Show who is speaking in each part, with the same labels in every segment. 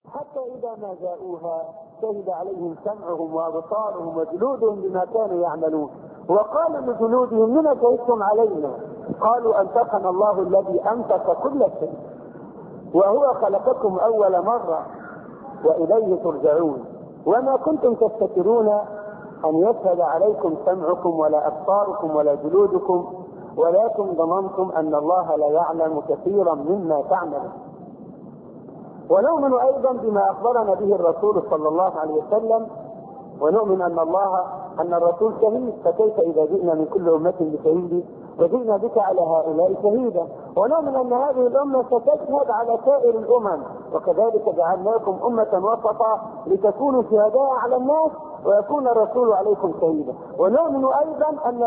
Speaker 1: حتى إذا ما جاءوها شهد عليهم سمعهم وأبصارهم وجلودهم بما كانوا يعملون، وقالوا لجلودهم لم شهدتم علينا؟ قالوا أنطقنا الله الذي أنطق كل شيء وهو خلقكم أول مرة وإليه ترجعون، وما كنتم تفتكرون أن يشهد عليكم سمعكم ولا أبصاركم ولا جلودكم، ولكن ظننتم أن الله لا يعلم كثيرا مما تعملون. ونؤمن أيضا بما أخبرنا به الرسول صلى الله عليه وسلم، ونؤمن أن الرسول شهيد، فكيف إذا جئنا من كل أمة بشهيد وجئنا بك على هؤلاء شهيدا. ونؤمن أن هذه الأمة ستشهد على سائر الأمم، وكذلك جعلناكم أمة وسطا لتكونوا شهداء على الناس ويكون الرسول عليكم شهيدا. ونؤمن أيضا أن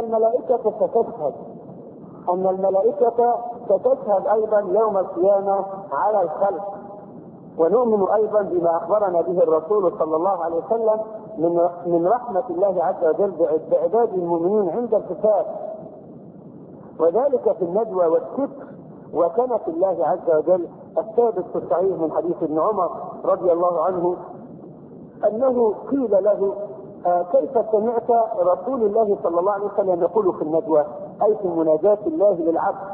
Speaker 1: الملائكة ستشهد أيضا يوم القيامة على الخلق. ونؤمن أيضا بما أخبرنا به الرسول صلى الله عليه وسلم من رحمة الله عز وجل بعباده المؤمنين عند الحساب، وذلك في الندوة والشكر وكنف الله عز وجل الثابت في الصحيح من حديث ابن عمر رضي الله عنه أنه قيل له كيف سمعت رسول الله صلى الله عليه وسلم يقول في الندوة، أي في مناجاة الله للعبد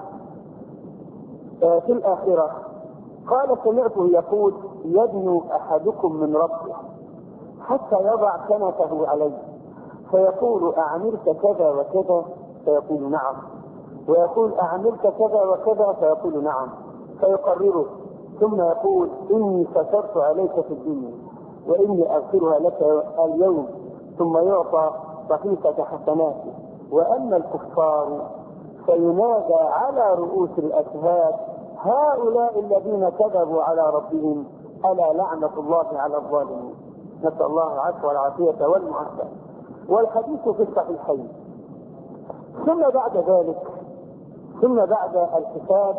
Speaker 1: في الآخرة؟ قال سمعته يقول يدنو أحدكم من ربه حتى يضع كنفه عليه فيقول أعملت كذا وكذا فيقول نعم، ويقول أعملت كذا وكذا فيقول نعم، فيقرره ثم يقول إني سترت عليك في الدنيا وإني أغفرها لك اليوم، ثم يعطى صحيفة حسناته. وأما الكفار فينادى على رؤوس الأشهاد هؤلاء الذين كذبوا على ربهم ألا لعنة الله على الظالمين. نسأل الله العفو والعافية والمعافاة. والحديث في الصحيحين. ثم بعد ذلك، بعد الحساب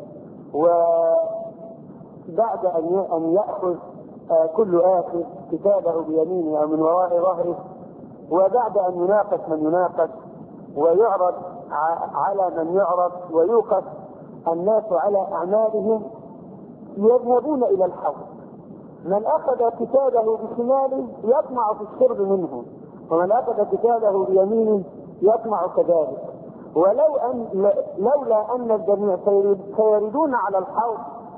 Speaker 1: وبعد أن يأخذ كل آخر كتابه بيمينه أو من وراء ظهره، وبعد أن يناقش من يناقش ويعرض على من يعرض ويوقف الناس على أعمالهم، يذهبون إلى الحوض. من أخذ كتابه بشماله يطمع في الشرب منه، ومن أخذ كتابه بيمينه يطمع كذلك. لولا أن الجميع سيردون على الحوض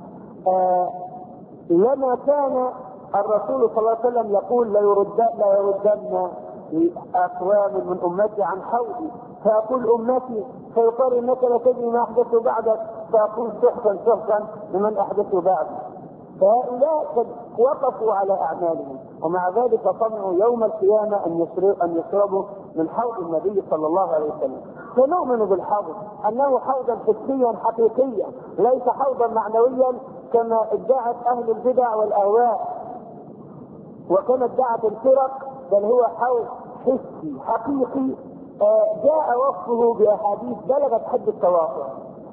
Speaker 1: لما كان الرسول صلى الله عليه وسلم يقول لا يردن أقوام من أمتي عن حوضي، فأقول أمتي، فيقال إنك لا تدري ما أحدث بعدك، فأقول سحقا لمن أحدث بعدي. فهؤلاء قد وقفوا على أعمالهم، ومع ذلك طمعوا يوم القيامة أن يشربوا من حوض النبي صلى الله عليه وسلم. فنؤمن بالحوض أنه حوضا حسيا حقيقيا، ليس حوضا معنويا كما ادعت أهل البدع والأهواء وكما ادعت الفرق، بل هو حوض حسي حقيقي جاء وصفه بأحاديث بلغت حد التواتر.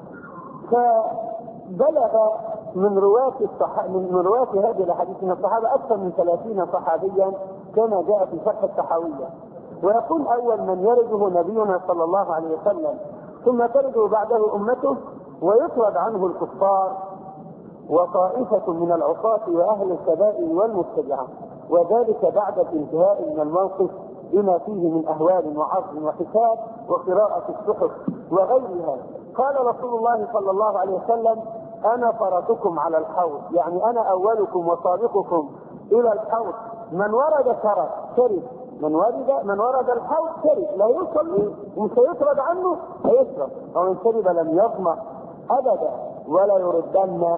Speaker 1: فبلغ من رواة هذه الاحاديث من الصحابه اكثر من 30 صحابيا كما جاء في فتح التحاويه. ويقول اول من يرده نبينا صلى الله عليه وسلم، ثم ترده بعده امته، ويطرد عنه الكفار وطائفه من العصاة واهل الكبائر والمبتدعه، وذلك بعد الانتهاء من الموقف بما فيه من اهوال وعرض وحساب وقراءة الصحف وغيرها. قال رسول الله صلى الله عليه وسلم انا فرطكم على الحوض، يعني انا اولكم وسابقكم الى الحوض، من ورد شرب، من ورد الحوض شرب، لا يوصل ومش يطرد عنه هيشرب، ومن شرب لم يظمأ ابدا ولا يردن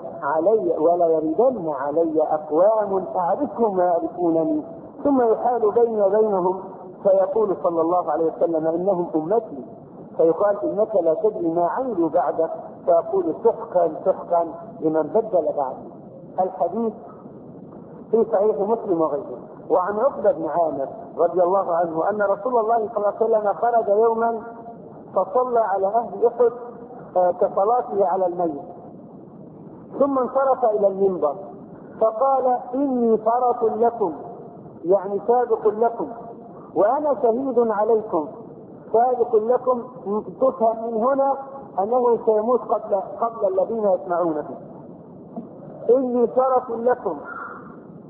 Speaker 1: علي اقوام اعرفهم ويعرفونني، ثم يحال بيني وبينهم فيقول صلى الله عليه وسلم انهم امتي، فيقال انك لا تدري ما عملوا بعدك، فيقول سحقا لمن بدل بعدي. الحديث في صحيح مسلم وغيره. وعن عقبة بن عامر رضي الله عنه ان رسول الله صلى الله عليه وسلم خرج يوما فصلى على اهل احد كصلاته على الميت، ثم انصرف الى المنبر فقال اني فرط لكم، يعني سابق لكم، وانا شهيد عليكم. سابق لكم تفهم من هنا انه سيموت قبل الذين يسمعونه. اني فرط لكم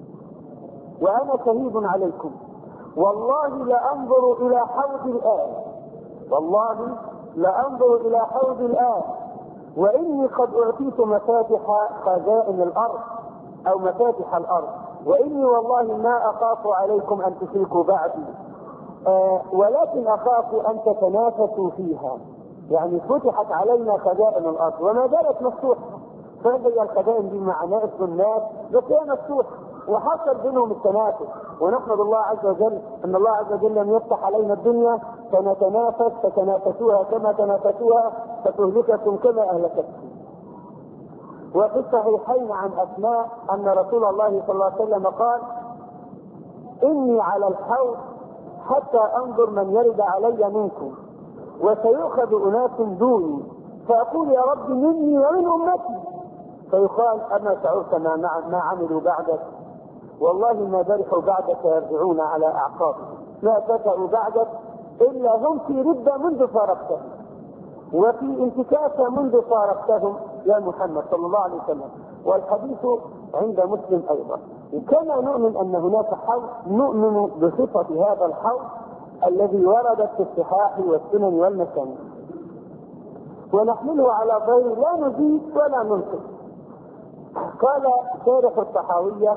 Speaker 1: وأنا شهيد عليكم، والله لأنظر إلى حوض الآن، والله لأنظر إلى حوض الآن، وإني قد أعطيت مفاتح خزائن الأرض أو مفاتح الأرض، وإني والله ما أخاف عليكم أن تشركوا بعدي، ولكن أخاف أن تتنافسوا فيها. يعني فتحت علينا خزائن الأرض وما زالت مفتوحة، فهي الخزائن دي مع ناس الناس بس هي مفتوحة، وحصل بينهم التنافس، ونحمد الله عز وجل أن الله عز وجل لم يفتح علينا الدنيا فنتنافس، فتنافسوها كما تنافسوها فتهلككم كما أهلكتكم. وفي الصحيحين عن أسماء أن رسول الله صلى الله عليه وسلم قال: إني على الحوض حتى أنظر من يرد علي منكم، وسيؤخذ أناس دوني، فأقول يا رب مني ومن أمتي، فيقال: أما شعرت ما عملوا بعدك؟ والله ما برحوا بعدك يرجعون على أعقابهم، ما فتأوا بعدك إلا هم في ردة منذ فارقتهم، وفي انتكاسة منذ فارقتهم يا محمد صلى الله عليه وسلم. والحديث عند مسلم أيضا. كما نؤمن أن هناك حوض، نؤمن بصفة هذا الحوض الذي وردت في الصحاح والسنن والمسانيد، ونحمله على ظاهر لا نزيد ولا ننقص. قال شارح الطحاوية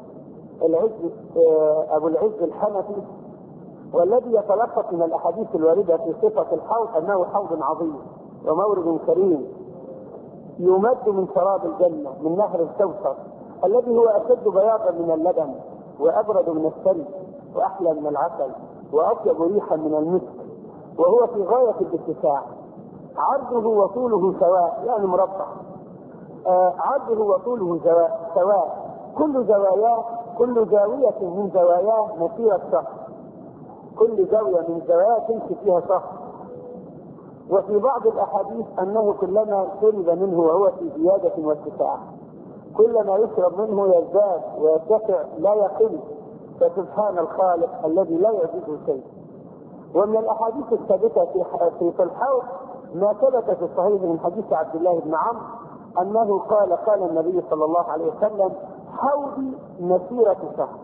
Speaker 1: أبو العز الحنفي: والذي يتلخص من الأحاديث الواردة في صفة الحوض أنه حوض عظيم ومورد كريم يمد من شراب الجنة من نهر الكوثر، الذي هو أشد بياضا من اللبن وأبرد من الثلج وأحلى من العسل وأطيب ريحا من المسك، وهو في غاية الاتساع، عرضه وطوله سواء، يعني مربع، عرضه وطوله سواء، كل زاوية من زواياه مسيرة شهر، كل زاوية من زواياه تمشي فيها شهر. وفي بعض الأحاديث أنه كلما شرب منه وهو في زيادة واتساع، كلما يشرب منه يزداد ويتسع لا يقل، فسبحان الخالق الذي لا يعجزه شيء. ومن الأحاديث الثابتة في الحوض ما ثبت في الصحيح من حديث عبد الله بن عمرو أنه قال النبي صلى الله عليه وسلم: حوضي مسيرة شهر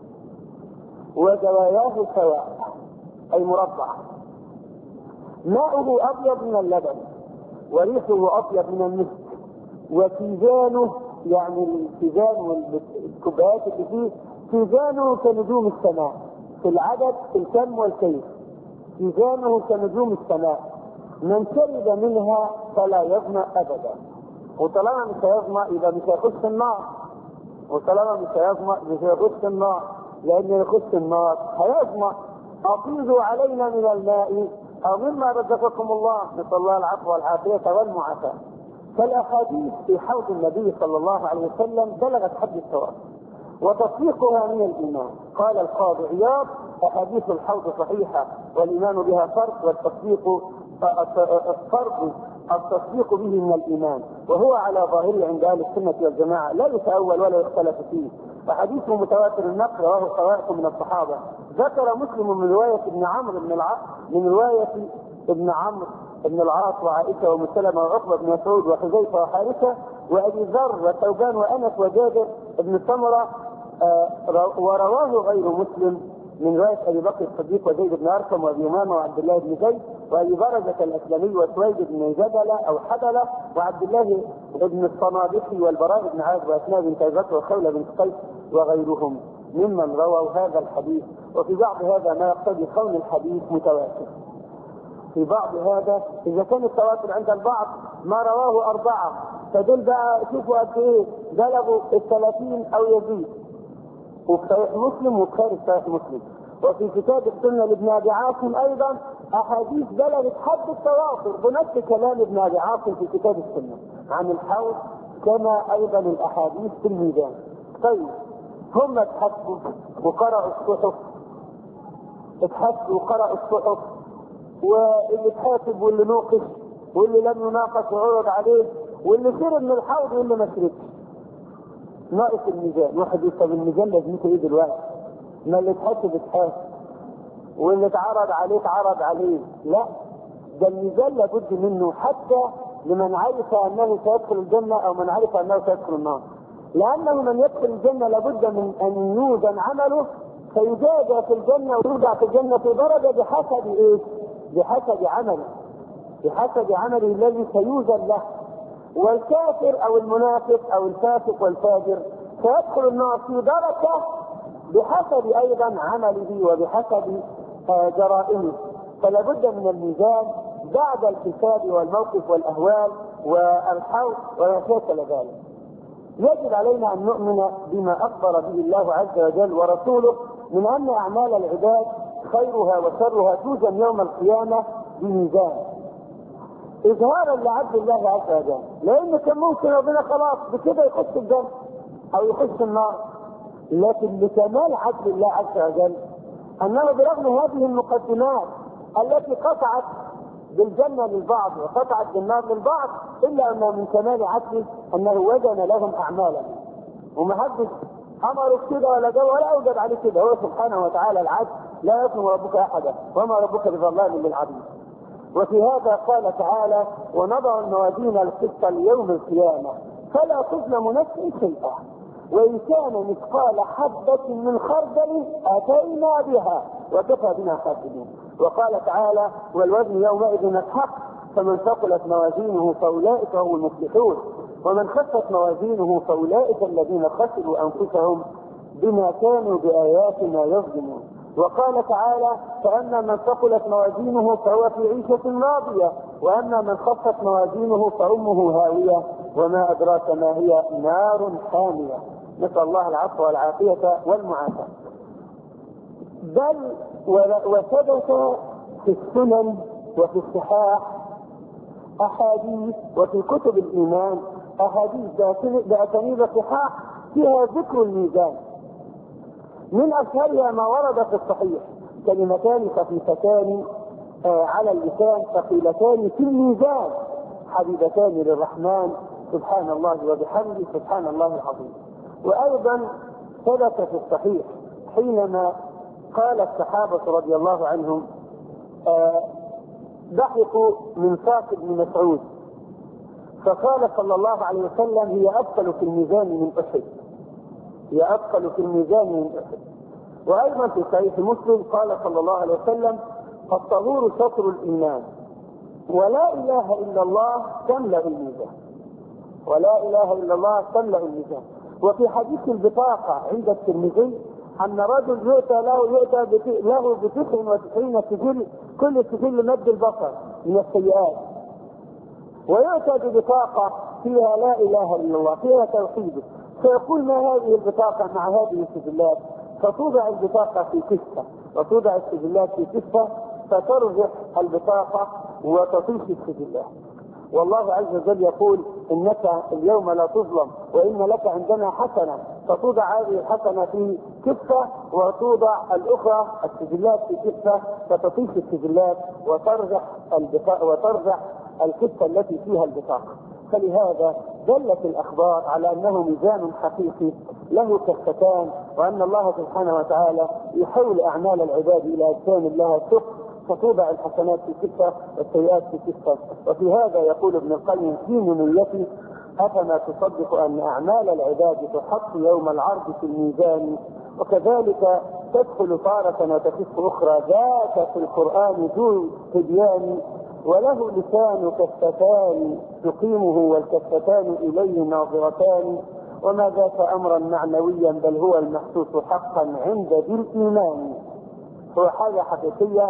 Speaker 1: وزواياه سواء، أي مربع، ماؤه أبيض من اللبن وريحه أطيب من المسك، وكيزانه، يعني الكيزان والكوبايات اللي فيه، كيزانه كنجوم السماء في العدد في الكم والكيف، كيزانه كنجوم السماء، من شرب منها فلا يظمأ أبدا. وطالما مش هيظمأ يبقى مش هيخش النار، وطالما مش هيظمأ مش هيخش النار، لأن يخش النار هيظمأ. أفيضوا علينا من الماء أو مما رزقكم الله، نسأل الله العفو والعافية والمعافاة. فالأحاديث في حوض النبي صلى الله عليه وسلم بلغت حد التواتر، وتصديقها من الإيمان. قال القاضي عياض: أحاديث الحوض صحيحة والإيمان بها فرض، والتصديق فرض التصديق به من الإيمان، وهو على ظاهره عند أهل السنة والجماعة، لا يتأول ولا يختلف فيه. وحديثه متواتر النقل، وهو قواعد من الصحابة. ذكر مسلم من رواية ابن عمرو بن العاص وعائشة وأم سلمة وعقبة بن مسعود وحذيفة وحارثة وأبي ذر وثوبان وأنس وجابر بن سمرة. ورواه غير مسلم من رواية أبي بكر الصديق وزيد بن أرقم وأبي أمامة وعبد الله بن زيد وأبي برزة الأسلمي وسويد بن جدلة أو حدلة وعبد الله بن الصنابحي والبراء بن عازب وأسماء بن كيبة وخولة بن قيس وغيرهم ممن رووا هذا الحديث. وفي بعض هذا ما يقتضي كون الحديث متواتر. في بعض هذا إذا كان التواتر عند البعض ما رواه 4، فدول بقى شوفوا قد إيه بلغوا 30 أو يزيد. وفي صحيح مسلم وخارج صحيح مسلم. وفي كتاب السنة لابن أبي عاصم أيضا أحاديث بلغت حد التواتر بنفس كلام ابن أبي عاصم في كتاب السنة عن الحوض، كما أيضا الأحاديث في الميزان. طيب هم اتحسبوا وقرأوا الصحف، واللي اتحاسب واللي نوقش واللي لم يناقش وعرض عليه، واللي شرب من الحوض واللي ما شربش. ناقص الميزان. واحد يكتب الميزان لازمته ايه دلوقتي؟ ما اللي اتحاسب اتحاسب واللي اتعرض عليه. لا، ده الميزان لابد منه حتى لمن عرف انه سيدخل الجنة او من عرف انه سيدخل النار. لأنه من يدخل الجنة لابد من أن يوزن عمله، فيجازى في الجنة ويوضع في الجنة في درجة بحسب إيه؟ بحسب عمله، بحسب عمله الذي سيوزن له. والكافر أو المنافق أو الفاسق والفاجر سيدخل النار في درجة بحسب أيضا عمله وبحسب جرائمه. فلا بد من الميزان بعد الحساب والموقف والأهوال والحوض وما شاكل ذلك. يجب علينا أن نؤمن بما أخبر به الله عز وجل ورسوله من أن أعمال العباد خيرها وشرها توزن يوم القيامة بميزان، إظهارا لعبد الله عز وجل. لأن كان ممكن ربنا خلاص بكده يخش الجنة أو يخش النار، لكن لكمال عدل الله عز وجل أنه برغم هذه المقدمات التي قطعت بالجنة للبعض وقطعت بالنار للبعض، إلا أنه من كمال عدله أنه وزن لهم أعمالهم، ومحدش أمره كده ولا جو ولا أوجب عليه كده. هو سبحانه وتعالى العدل، لا يظلم ربك أحدا وما ربك بظلام للعبيد. وفي هذا قال تعالى: ونضع الموازين القسط ليوم القيامة فلا تظلم نفس شيئا وإن كان مثقال حبة من خردل أتينا بها وكفى بنا حاسبين. وقال تعالى: والوزن يومئذ الحق فمن ثقلت موازينه فأولئك هم المفلحون ومن خفت موازينه فأولئك الذين خسروا أنفسهم بما كانوا بآياتنا يظلمون. وقال تعالى: فأما من ثقلت موازينه فهو في عيشة راضية وأما من خفت موازينه فأمه هاوية وما أدراك ما هي نار حامية. نسأل الله العفو والعافية والمعافاة. بل وثبت في السنن وفي الصحاح أحاديث وفي كتب الإيمان أحاديث بأسانيد صحاح فيها ذكر الميزان. من أشهرها ما ورد في الصحيح: كلمتان خفيفتان على اللسان ثقيلتان في الميزان حبيبتان للرحمن سبحان الله وبحمده سبحان الله العظيم. وأيضا ثبت في الصحيح حينما قال الصحابة رضي الله عنهم ضحكوا من ساق بن مسعود فقال صلى الله عليه وسلم: هي أثقل في الميزان من أحد، هي أثقل في الميزان من أحد. وأيضا في صحيح مسلم قال صلى الله عليه وسلم: الطهور شطر الإيمان ولا إله إلا الله تملأ الميزان، ولا إله إلا الله تملأ الميزان. وفي حديث البطاقة عند الترمذي أن رجل يؤتى له ب99 سجل، كل سجل مد البصر من السيئات، ويؤتى ببطاقة فيها لا إله إلا الله فيها توحيده، فيقول: ما هذه البطاقة مع هذه السجلات؟ فتوضع البطاقة في كفة وتوضع السجلات في كفة فترجح البطاقة وتطيش السجلات. والله عز وجل يقول: إنك اليوم لا تظلم وإن لك عندنا حسنة، فتوضع هذه الحسنة في كفة وتوضع الأخرى السجلات في كفة فتطيش السجلات وترجح الكفة التي فيها البطاقة. فلهذا دلت الأخبار على أنه ميزان حقيقي له كفتان، وأن الله سبحانه وتعالى يحول أعمال العباد إلى أجسام لها ثقل فتوضع الحسنات في كفة والسيئات في كفة. وفي هذا يقول ابن القيم في نونيته: أفما تصدق أن أعمال العباد تحط يوم العرض في الميزان وكذلك تدخل طارة وتخف أخرى ذاك في القرآن ذو تبيان وله لسان كفتان تقيمه والكفتان إليه ناظرتان وما ذاك أمرا معنويا بل هو المحسوس حقا عند ذي الإيمان. هو حاجة حقيقية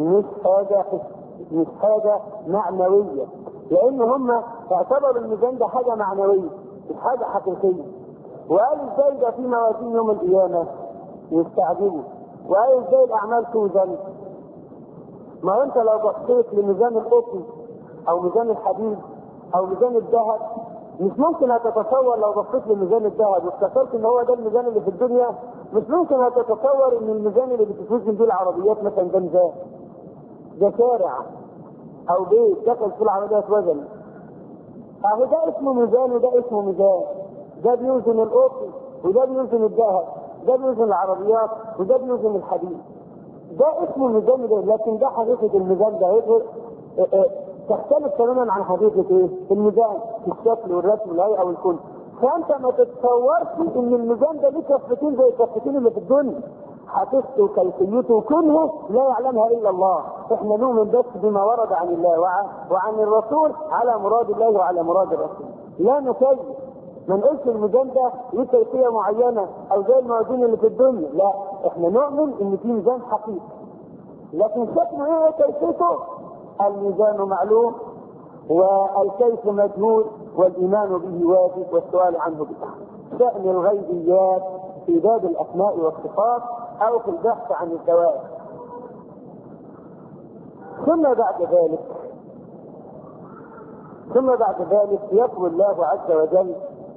Speaker 1: مش حاجة معنوية، لأن هم اعتبروا الميزان ده حاجة معنوية مش حاجة حقيقية. وقالوا ازاي ده في موازين يوم القيامة؟ يستعجبوا. وقالوا ازاي الأعمال توزن؟ ما انت لو بصيت لميزان القطن او ميزان الحديد او ميزان الذهب مش ممكن هتتصور، لو بصيت لميزان الذهب وافتكرت ان هو ده الميزان اللي في الدنيا، مش ممكن هتتصور ان الميزان اللي بتتوزن بيه العربيات مثلا ده ميزان، ده شارع او بيت دخل في العربية اتوزن. اهو ده اسمه ميزان وده اسمه ميزان، ده بيوزن القطن وده بيوزن الذهب، ده بيوزن العربيات وده بيوزن الحديد، ده اسمه ميزان ده. لكن ده حقيقة الميزان ده تختلف تماما عن حقيقة ايه؟ الميزان في الشكل والرسم والهيئة والكل. فانت ما تتصورش ان الميزان ده ليه كفتين زي الكفتين اللي في الدنيا، حقيقته وكيفيته وكنه لا يعلمها الا الله. احنا نؤمن بس بما ورد عن الله وعن الرسول على مراد الله وعلى مراد الرسول، لا نكيف. ما نقولش الميزان ده ليه كيفيه معينه او زي الموازين اللي في الدنيا، لا، احنا نؤمن ان في ميزان حقيقي، لكن شكله ايه كيفيته؟ الميزان معلوم والكيف مجهول والايمان به واجب والسؤال عنه بدعه. شأن الغيبيات في باب الاسماء والصفات او في البحث عن الدوائر. ثم بعد ذلك يطوي الله عز وجل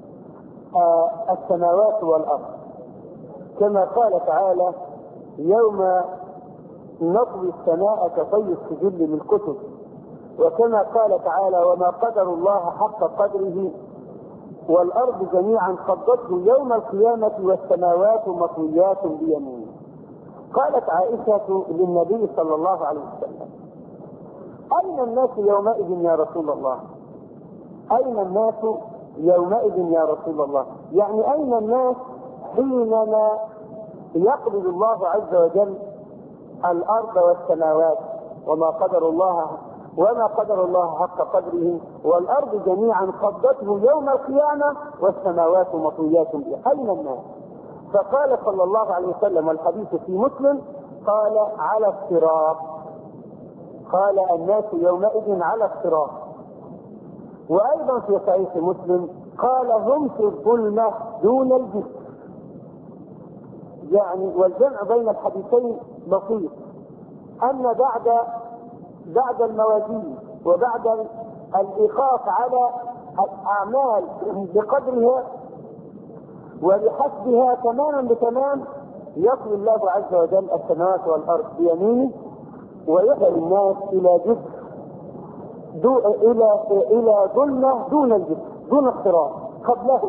Speaker 1: السماوات والارض كما قال تعالى: يوم نطوي السماء كطي السجل للكتب، وكما قال تعالى: وما قدر الله حق قدره والارض جميعا قبضته يوم القيامه والسماوات مطويات بيمينه. قالت عائشه للنبي صلى الله عليه وسلم: اين الناس يومئذ يا رسول الله؟ اين الناس يومئذ يا رسول الله؟ يعني اين الناس حينما يقبض الله عز وجل الارض والسماوات وما قدر الله حق قدره والارض جميعا قبضته يوم القيامه والسماوات مطويات به، اين الناس؟ فقال صلى الله عليه وسلم، والحديث في مسلم، قال: على الصراط. قال: الناس يومئذ على الصراط. وايضا في صحيح مسلم قال: هم في الظلمه دون الجسر. يعني والجمع بين الحديثين بسيط، ان بعد الموازين وبعد الايقاف على الاعمال بقدرها وبحسبها تماما بتمام، يطوي الله عز وجل السماوات والارض بيمينه ويحيي الناس الى جسر الى ظلمه دون الجسر، دون الصراط قبله.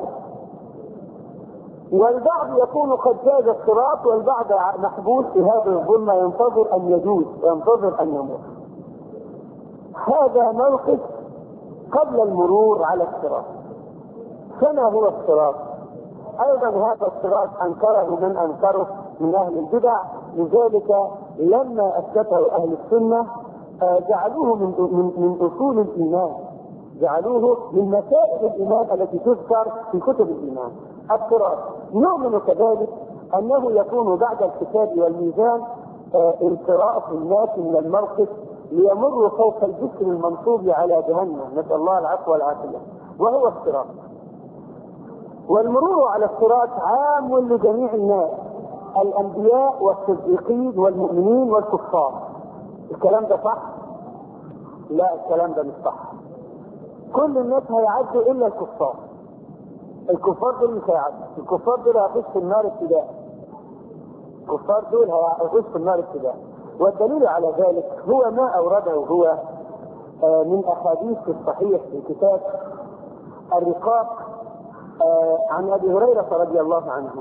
Speaker 1: والبعض يكون قد جاز الصراط والبعض محبوس في هذه الظلمه ينتظر ان يجوز وينتظر ان يمر. هذا موقف قبل المرور على الصراط. فما هو الصراط؟ ايضا هذا الصراط انكره من انكره من اهل البدع، لذلك لما اثبته اهل السنه جعلوه من اصول الايمان، جعلوه من مسائل الايمان التي تذكر في كتب الايمان. الصراط نؤمن كذلك انه يكون بعد الكتاب والميزان انصراف الناس من الموقف ليمروا فوق الجسر المنصوب على جهنم، نسأل الله العفو والعافية، وهو الصراط. والمرور على الصراط عام لجميع الناس، الانبياء والصديقين والمؤمنين والكفار. الكلام ده صح؟ لا، الكلام ده مش صح. كل الناس هيعدوا الا الكفار. الكفار دول مش هيعدوا، الكفار دول هيخشوا النار ابتداء. الكفار دول هيخشوا النار ابتداء. والدليل على ذلك هو ما اورده هو من احاديث الصحيح في كتاب الرقاق عن ابي هريره رضي الله عنه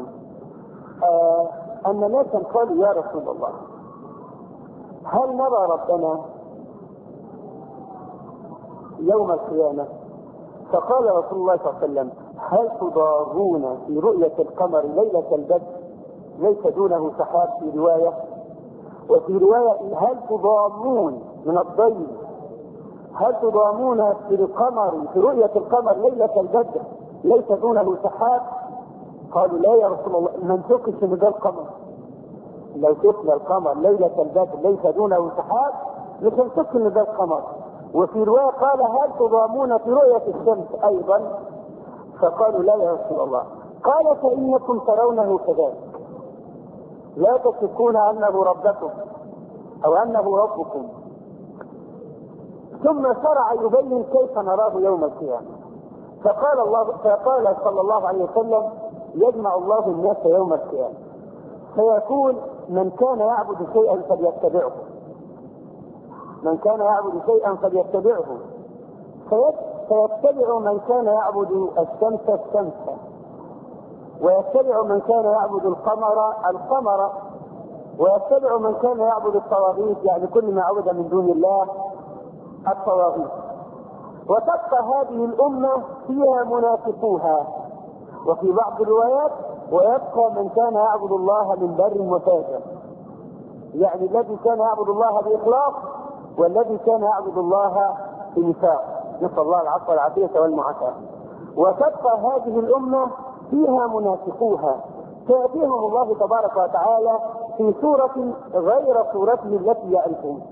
Speaker 1: ان ناسا قالوا: يا رسول الله، هل نرى ربنا يوم القيامه؟ فقال رسول الله صلى الله عليه وسلم: هل تضارون في رؤيه القمر ليله البدر ليس دونه سحاب؟ في روايه، وفي روايه: هل تضامون من الضيل، هل تضامون في القمر في رؤيه القمر ليله البدر ليس دونه سحاب؟ قالوا: لا يا رسول الله، ما نشكش ان ده القمر، لو شفنا القمر ليله البدر ليس دونه سحاب مش هنشك ان ده القمر. وفي روايه قال: هل تضامون في رؤيه الشمس ايضا؟ فقالوا: لا يا رسول الله. قال: فانكم ترونه كذلك، لا تشكون انه ربكم او انه ربكم. ثم شرع يبين كيف نراه يوم القيامه. فقال صلى الله عليه وسلم: يجمع الله الناس يوم القيامه فيقول: من كان يعبد شيئا فليتبعه، من كان يعبد شيئا فليتبعه، فيتبع من كان يعبد الشمس الشمس، ويتبع من كان يعبد القمر القمر، ويتبع من كان يعبد الطواغيت، يعني كل ما عبد من دون الله الطواغيت. وتبقى هذه الأمة فيها منافقوها وفي بعض الروايات ويبقى من كان يعبد الله من بر وفاجر، يعني الذي كان يعبد الله بإخلاص والذي كان يعبد الله بنفاق، نسأل الله العفو والعافية والمعافاة. وتبقى هذه الأمة فيها منافقوها، سيأتيهم الله تبارك وتعالى في سورة غير سورته التي يعرفون،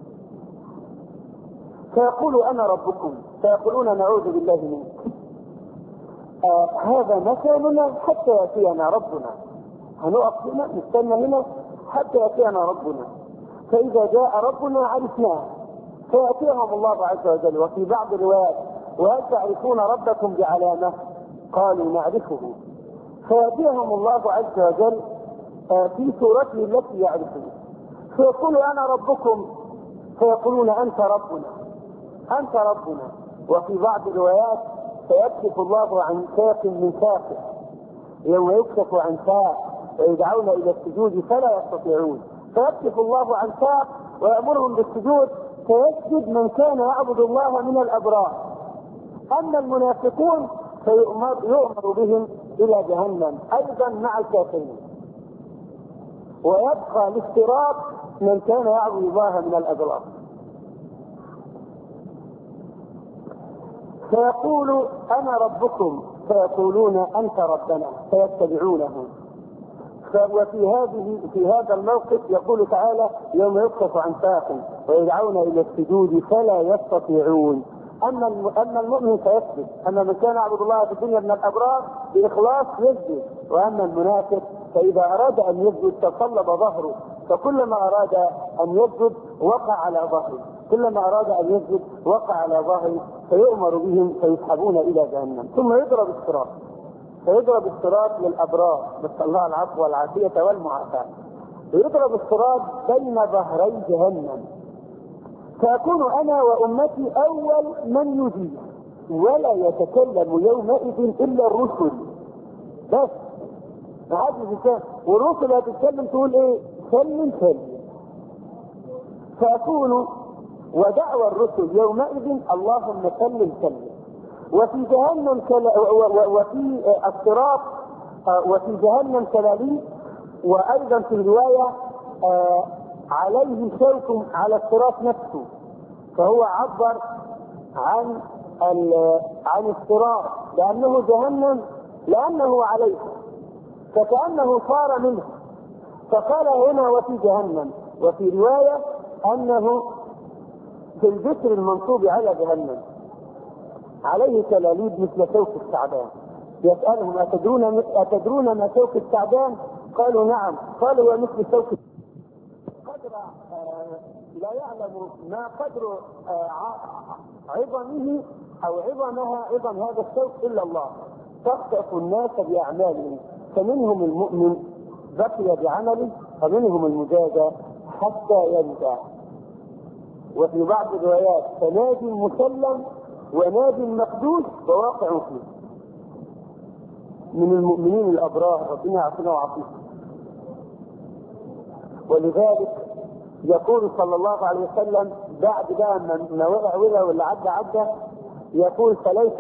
Speaker 1: فيقول أنا ربكم، فيقولون نعوذ بالله منك، هذا مكاننا حتى يأتينا ربنا، هنقف هنا نستنى هنا حتى يأتينا ربنا، فإذا جاء ربنا عرفناه، فيأتيهم الله عز وجل. وفي بعض الروايات وهل تعرفون ربكم بعلامة؟ قالوا نعرفه، فيأتيهم الله عز وجل في سورته التي يعرفون، فيقول أنا ربكم، فيقولون أنت ربنا أنت ربنا. وفي بعض الروايات فيكشف الله عن ساق من ساقه، يوم يكشف عن ساق ويدعون إلى السجود فلا يستطيعون، فيكشف الله عن ساق ويأمرهم بالسجود، فيسجد من كان يعبد الله من الأبرار. أما المنافقون فيؤمر بهم إلى جهنم أيضا مع الكافرين، ويبقى الافتراق من كان يعبد الله من الأبرار. فيقول أنا ربكم، فيقولون أنت ربنا، فيتبعونه. في هذا الموقف يقول تعالى يوم يكشف عن ساق ويدعون إلى السجود فلا يستطيعون. أما المؤمن فيسجد، أما من كان يعبد الله في الدنيا من الأبرار بإخلاص يسجد، وأما المنافق فإذا أراد أن يسجد تصلب ظهره، فكلما أراد أن يسجد وقع على ظهره، كلما أراد أن يسجد وقع على ظهره، فيؤمر بهم فيسحبون إلى جهنم. ثم يضرب الصراط، فيضرب الصراط للأبرار، نسأل الله العفو والعافية والمعافاة، يضرب الصراط بين ظهري جهنم، فأكون أنا وأمتي أول من يجيب، ولا يتكلم يومئذ إلا الرسل بس، ما حدش يتكلم، والرسل هتتكلم تقول إيه؟ سلم سلم. فأكون ودعوى الرسل يومئذ اللهم سلم سلم. وفي جهنم وفي الصراط وفي جهنم كلاليب، وأيضا في رواية عليه شوك على الصراط نفسه، فهو عبر عن الصراط لأنه جهنم، لأنه عليه، فكأنه صار منه، فقال هنا وفي جهنم. وفي رواية أنه في الجسر المنصوب على جهنم عليه كلاليب مثل شوك الثعبان، يسألهم أتدرون ما شوك الثعبان؟ قالوا نعم، قالوا ومثل شوك قدر لا يعلم ما قدر عظمه أو عظمها عظم هذا الشوك إلا الله، تخطف الناس بأعمالهم، فمنهم المؤمن بقي بعمله ومنهم المجازى حتى ينجح. وفي بعض الروايات فنادي مسلم ونادي مقدوس وواقع فيه من المؤمنين الأبرار، ربنا يعافينا ويعافيهم. ولذلك يقول صلى الله عليه وسلم بعد بقى ما وقع ولا عدى يقول فليس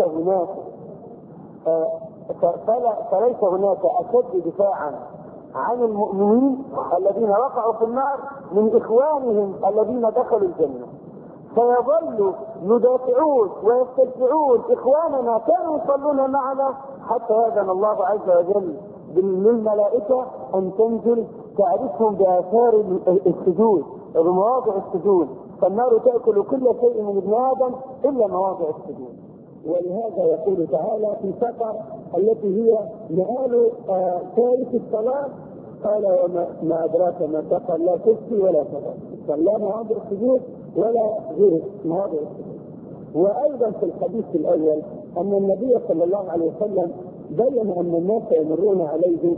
Speaker 1: هناك أشد دفاعا عن المؤمنين الذين وقعوا في النار من إخوانهم الذين دخلوا الجنة، فيظل يدافعون ويستدفعون إخواننا كانوا يصلون معنا حتى يأذن الله عز وجل للملائكة أن تنزل تعرفهم بآثار السجود وبمواضع السجود، فالنار تأكل كل شيء من ابن آدم إلا مواضع السجود. ولهذا يقول تعالى في سقر التي هي مآل ثالث الصلاة، قال وما أدراك ما سقر، لا تبكي ولا تبكي، لا مواضع السجود ولا غير مواضع السجود. وأيضا في الحديث الأول أن النبي صلى الله عليه وسلم بين أن الناس يمرون عليه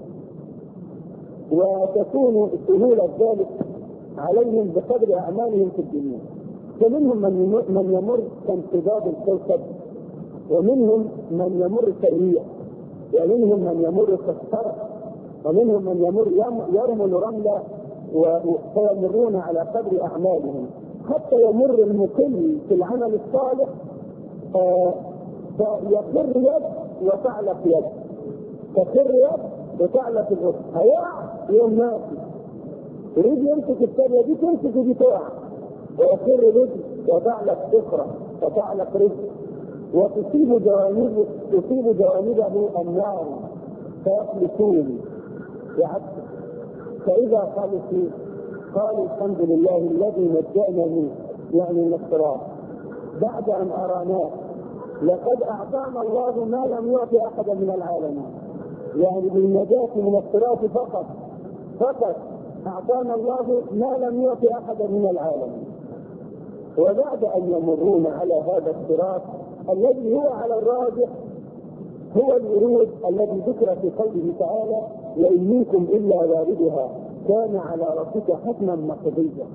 Speaker 1: وتكون سهولة ذلك عليهم بقدر أعمالهم في الدنيا، فمنهم من يمر كانقباض الكوكب، ومنهم من يمر كالريح، ومنهم من يمر كالصرف، ومنهم من يمر يرمل رملة فيمرون على قدر أعمالهم، حتى يمر المقل في العمل الصالح فيخر يد وتعلق يد، تخر يد وتعلق الأخرى، هيقع يوم ماشي، يريد يمسك الثانية دي تمسك ودي تقع، ويخر رجل وتعلق أخرى وتعلق رجل، وتصيب جوانبه النار فيفلسون يعبد. فإذا خلصوا قالوا الحمد لله الذي نجانا منه، يعني من الصراط، بعد أن أراناه. لقد أعطانا الله ما لم يعطي أحدا من العالمين، يعني بالنجاة من الصراط فقط أعطانا الله ما لم يعطي أحدا من العالمين. وبعد أن يمرون على هذا الصراط الذي هو على الراجح هو الورود الذي ذكر في قوله تعالى: وإن منكم إلا واردها كان على ربك حتما مقضيا.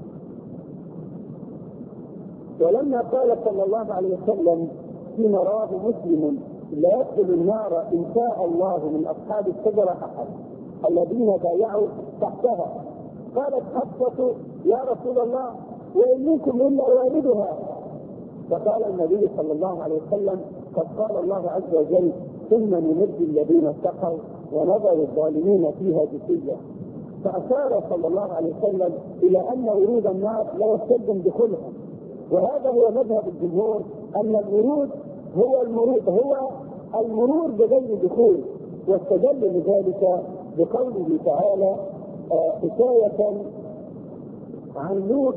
Speaker 1: ولما قال صلى الله عليه وسلم فيما رواه مسلم: لا يدخل النار إن شاء الله من أصحاب الشجرة أحد الذين بايعوا تحتها، قالت حفصة: يا رسول الله وإن منكم إلا واردها. فقال النبي صلى الله عليه وسلم: قد قال الله عز وجل: ثم ننجي الذين اتقوا ونذر الظالمين فيها جثيا. فأشار صلى الله عليه وسلم إلى أن ورود النار لا يستلزم دخولهم، وهذا هو مذهب الجمهور، أن الورود هو المرور بغير دخول. واستدل لذلك بقوله تعالى حكاية عن لوط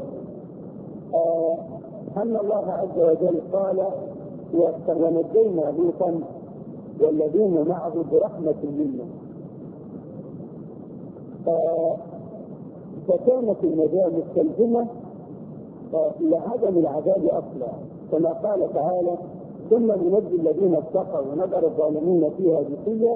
Speaker 1: أن الله عز وجل قال: ونجينا لوطا والذين معه برحمة منا. فكانت النجاة مستلزمة لعدم العذاب أصلا، كما قال تعالى: ثم ننجي الذين اتقوا ونذر الظالمين فيها جثيا.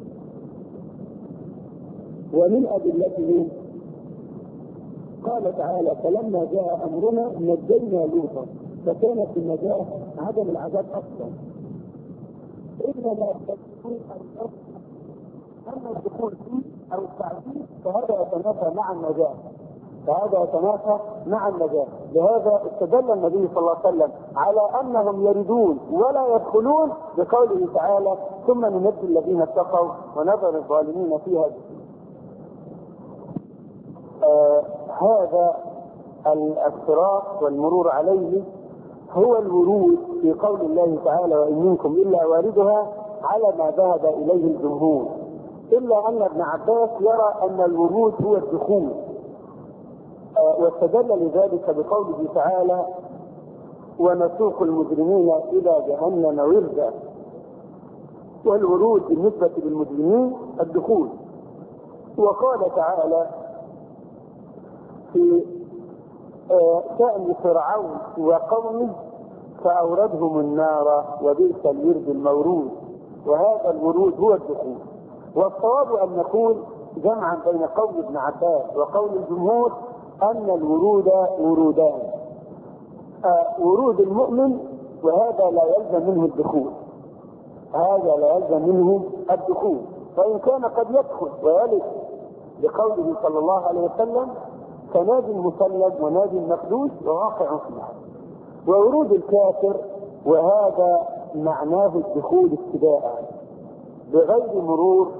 Speaker 1: ومن أدلته قال تعالى: فلما جاء أمرنا نجينا لوطا، فكانت النجاة عدم العذاب أصلا. إنما الدخول أما الدخول فيه أو التعذيب فهذا يتنافى مع النجاة. لهذا استدل النبي صلى الله عليه وسلم على أنهم يردون ولا يدخلون بقوله تعالى: ثم ننجي الذين اتقوا ونذر الظالمين فيها جثيا. هذا الصراط والمرور عليه هو الورود في قول الله تعالى: وإن منكم إلا واردها، على ما ذهب إليه الجمهور، إلا أن ابن عباس يرى أن الورود هو الدخول، واستدل لذلك بقوله تعالى: ونسوق المجرمين إلى جهنم وردا. والورود بالنسبة للمجرمين الدخول. وقال تعالى في شأن فرعون وقومه: فأوردهم النار وبئس الورد المورود. وهذا الورود هو الدخول. والصواب أن نقول جمعا بين قول ابن عباس وقول الجمهور أن الورود ورودان: ورود المؤمن وهذا لا يلزم منه الدخول، وإن كان قد يدخل ويلد بقوله صلى الله عليه وسلم: كنادي المسلب ونادي المخدوش وواقع فيها. وورود الكافر وهذا معناه الدخول ابتداء بغير مرور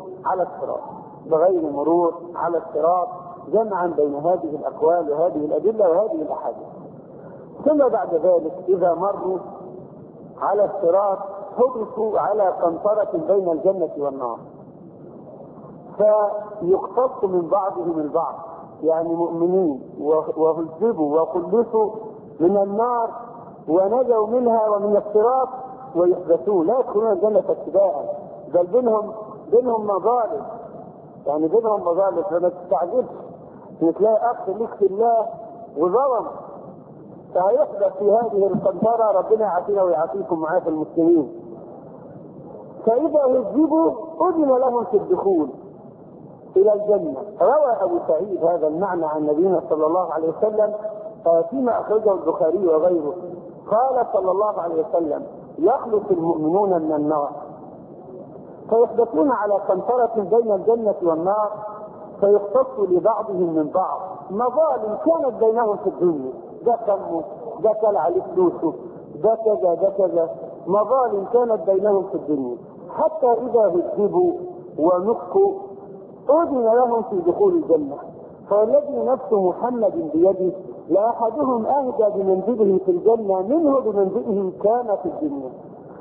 Speaker 1: على الصراط، جمعا بين هذه الأقوال وهذه الأدلة وهذه الأحاديث. ثم بعد ذلك إذا مروا على الصراط حدثوا على قنطرة بين الجنة والنار، فيقتص من بعضهم البعض، يعني مؤمنين وهذبوا وخلصوا من النار ونجوا منها ومن الصراط ويحدثون، لا يدخلون الجنة ابتداء، بل بينهم مظالم، فما تستعجبش تلاقي أخ لك في الله وظلم، فهيحدث في هذه القنطرة، ربنا يعافينا ويعافيكم معاه في المسلمين. فإذا هذبوا أذن لهم في الدخول إلى الجنة. روى أبو سعيد هذا المعنى عن نبينا صلى الله عليه وسلم فيما أخرجه البخاري وغيره، قال صلى الله عليه وسلم: يخلص المؤمنون من النار فيحدثون على قنطرة بين الجنة والنار، فيختص لبعضهم من بعض مظالم كانت بينهم في الدنيا، ده كمه، ده كل عليه فلوسه، ده كذا، مظالم كانت بينهم في الدنيا، حتى إذا هذبوا ونطقوا أذن لهم في دخول الجنة. فالذي نفس محمد بيده لأحدهم أهدى بمنزله في الجنة منه بمنزله كان في الدنيا.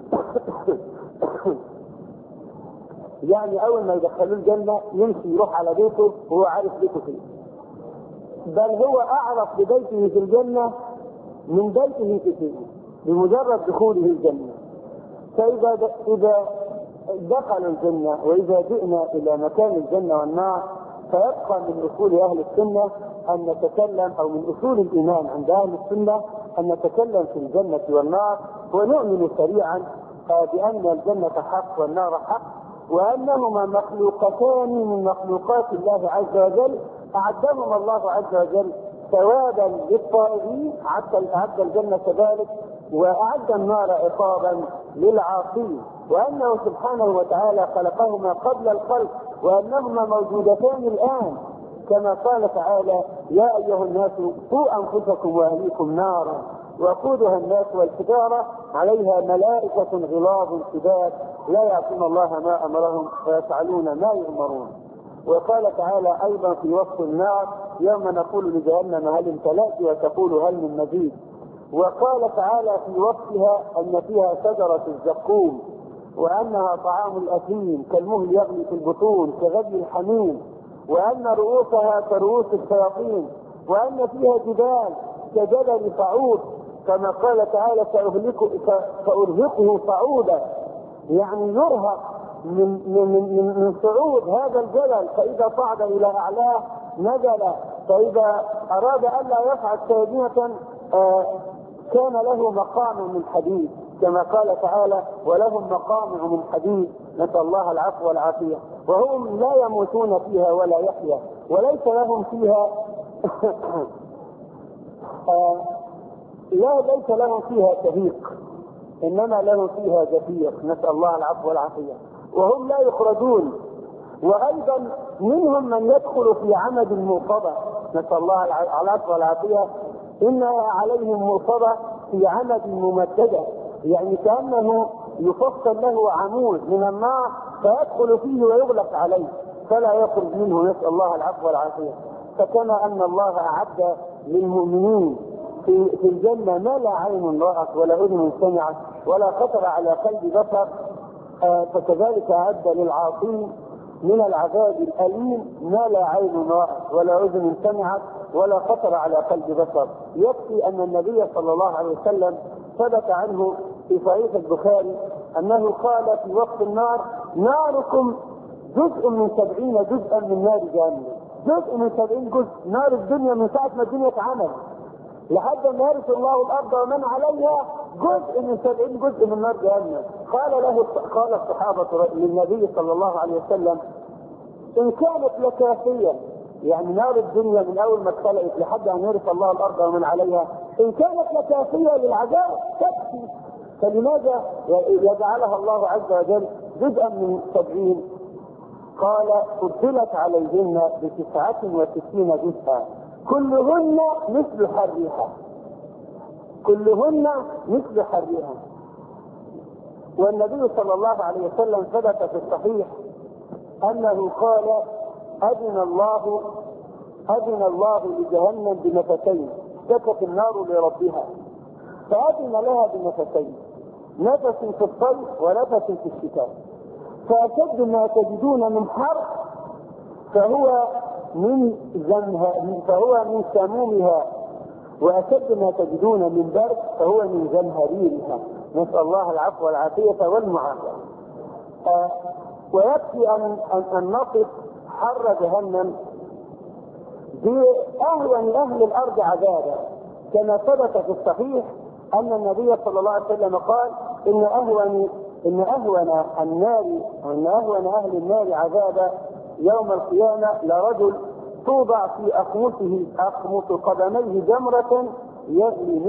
Speaker 1: يعني أول ما يدخلوا الجنة يمشي يروح على بيته وهو عارف بيته فين، بل هو أعرف ببيته في الجنة من بيته في الدنيا بمجرد دخوله الجنة. فإذا دخلوا الجنة وإذا جئنا إلى مكان الجنة والنار فيبقى من أصول أهل السنة أن نتكلم، أو من أصول الإيمان عند أهل السنة أن نتكلم في الجنة والنار، ونؤمن سريعا بأن الجنة حق والنار حق، وأنهما مخلوقتان من مخلوقات الله عز وجل أعدهما الله عز وجل ثوابا للطائعين، أعد الجنة كذلك، وأعد النار عقابا للعاصين، وأنه سبحانه وتعالى خلقهما قبل الخلق، وأنهما موجودتان الآن، كما قال تعالى: يا أيها الناس قوا أنفسكم وأهليكم نارا وقودها الناس والحجارة عليها ملائكة غلاظ شداد لا يعصون الله ما أمرهم ويفعلون ما يؤمرون. وقال تعالى أيضا في وصف النار: يوم نقول لجهنم هل امتلأت وتقول هل من مزيد. وقال تعالى في وصفها أن فيها شجرة الزقوم، وأنها طعام الأثيم كالمهل يغلي في البطون كغلي الحميم، وأن رؤوسها كرؤوس الشياطين، وأن فيها جبال كجبل صعود، كما قال تعالى: سأرهقه صعودا، يعني يرهق من صعود هذا الجبل، فإذا صعد إلى أعلاه نزل، فإذا أراد ألا يصعد ثانية كان له مقام من حديد، كما قال تعالى: ولهم مقامع من حديد نسأل الله العفو والعافية، وهم لا يموتون فيها ولا يحيا، وليس لهم فيها ليس لهم فيها شهيق، إنما لهم فيها زفير نسأل الله العفو والعافية، وهم لا يخرجون. وأيضا منهم من يدخل في عمد موقدة نسأل الله العفو والعافية، إنها عليهم موقدة في عمد ممددة، يعني كأنه يفصل له عمود من النار فيدخل فيه ويغلق عليه فلا يخرج منه نسأل الله العفو والعافية. فكما أن الله أعد للمؤمنين في الجنة ما لا عين رأت ولا أذن سمعت ولا خطر على قلب بشر، فكذلك أعد للعاصين من العذاب الأليم ما لا عين رأت ولا أذن سمعت ولا خطر على قلب بشر. يكفي أن النبي صلى الله عليه وسلم ثبت عنه في صحيح البخاري أنه قال في وقت النار: ناركم جزء من 70 جزءا من نار جهنم. جزء من 70 جزء. نار الدنيا من ساعة ما الدنيا اتعملت لحد ما يرث الله الأرض ومن عليها جزء من 70 جزء من نار جهنم. قال الصحابة للنبي صلى الله عليه وسلم: إن كانت لكافية، يعني نار الدنيا من أول ما اتخلقت لحد أن يرث الله الأرض ومن عليها إن كانت لكافية للعذاب تكفي، فلماذا يجعلها الله عز وجل جزءا من 70؟ قال: فضلت عليهن ب69 جزءا كلهن مثل حرها، كلهن مثل حرها. والنبي صلى الله عليه وسلم ثبت في الصحيح أنه قال: أذن الله لجهنم بنفسين، اشتكت النار لربها فأذن لها بنفسين، نفس في الصيف ونفس في الشتاء، فأشد ما تجدون من حر فهو من سمومها، وأشد ما تجدون من برد فهو من زمهريرها، نسأل الله العفو والعافية والمعافاة. ويكفي أن نصف حر جهنم بأهون أهل الأرض عذابا، كما ثبت في الصحيح أن النبي صلى الله عليه وسلم قال: إن أهون أهل النار عذابا يوم القيامة لرجل توضع في أخمص قدميه جمرة يغلي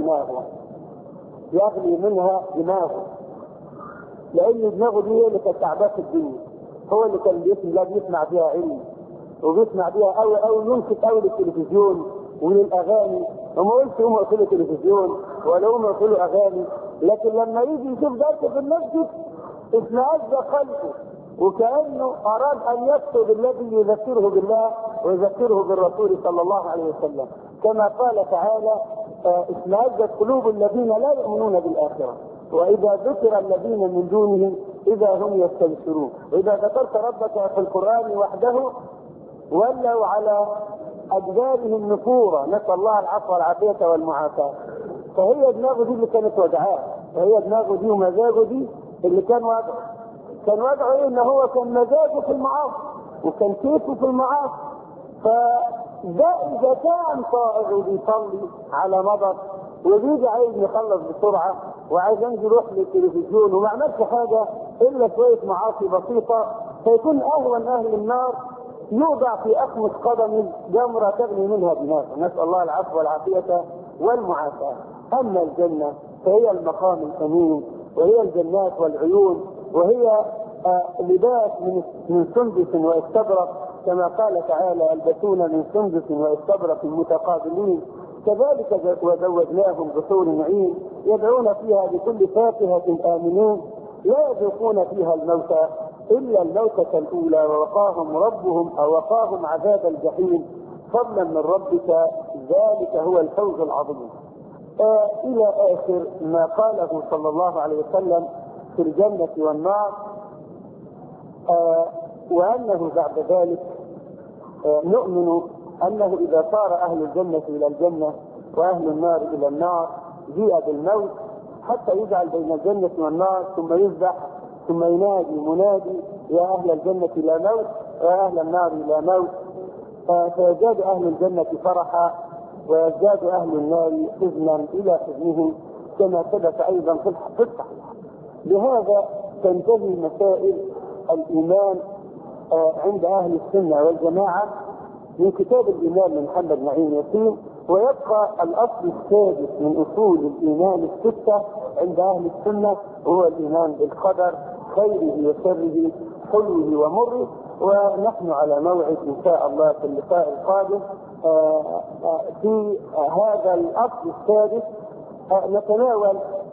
Speaker 1: منها دماغه، لأن دماغه دي هي اللي كانت تعباه في الدنيا، هو اللي كان بيسمع فيها علم وبيسمع بيها أو ينصت أوي للتلفزيون وللأغاني، وما قلت هم يقولوا تلفزيون ولا هم يقولوا أغاني، لكن لما يجي يشوف درس في المسجد اشمئز قلبه وكأنه أراد أن يقصد الذي يذكره بالله ويذكره بالرسول صلى الله عليه وسلم، كما قال تعالى: اشمئزت قلوب الذين لا يؤمنون بالآخرة وإذا ذكر الذين من دونهم إذا هم يستبشرون. وإذا ذكرت ربك في القرآن وحده ولوا على أدبارهم نفورا، نسأل الله العفو والعافية والمعافاة. فهي دماغه دي اللي كانت وجعاه، فهي دماغه دي ومزاجه دي اللي كان وضعه. كان وضعه ايه؟ ان هو كان مزاجه في المعاصي وكان كيفه في المعاصي. فده اذا كان طائع وبيصلي على مضض وبيجي عايز يخلص بسرعه وعايز ينزل يروح للتلفزيون وما عملش حاجه الا شويه معاصي بسيطه، فيكون اهون اهل النار يوضع في اخمص قدم جمره تغني منها دماغه، نسال الله العفو والعافيه والمعافاه. اما الجنه فهي المقام الامين، وهي الجنات والعيون، وهي لباس من سندس واستبرق، كما قال تعالى: يلبسون من سندس واستبرق متقابلين. كذلك وزوجناهم بحور عين يدعون فيها بكل فاكهة آمنين لا يذوقون فيها الموت إلا الموتة الأولى ووقاهم عذاب الجحيم فضلا من ربك ذلك هو الفوز العظيم. إلى آخر ما قاله صلى الله عليه وسلم في الجنة والنار. وأنه بعد ذلك نؤمن أنه إذا صار أهل الجنة إلى الجنة وأهل النار إلى النار جيء بالموت حتى يجعل بين الجنة والنار، ثم يذبح، ثم ينادي منادي: يا أهل الجنة لا موت ويا أهل النار لا موت. فيزداد أهل الجنة فرحا ويزداد أهل النار حزنا إلى حزنهم، كما ثبت أيضا في الصحيح. بهذا تنتهي مسائل الإيمان عند أهل السنة والجماعة من كتاب الإيمان لمحمد نعيم ياسين، ويبقى الأصل السادس من أصول الإيمان الستة عند أهل السنة، وهو الإيمان بالقدر خيره وشره حلوه ومره. ونحن على موعد إن شاء الله في اللقاء القادم في هذا الأصل السادس نتناول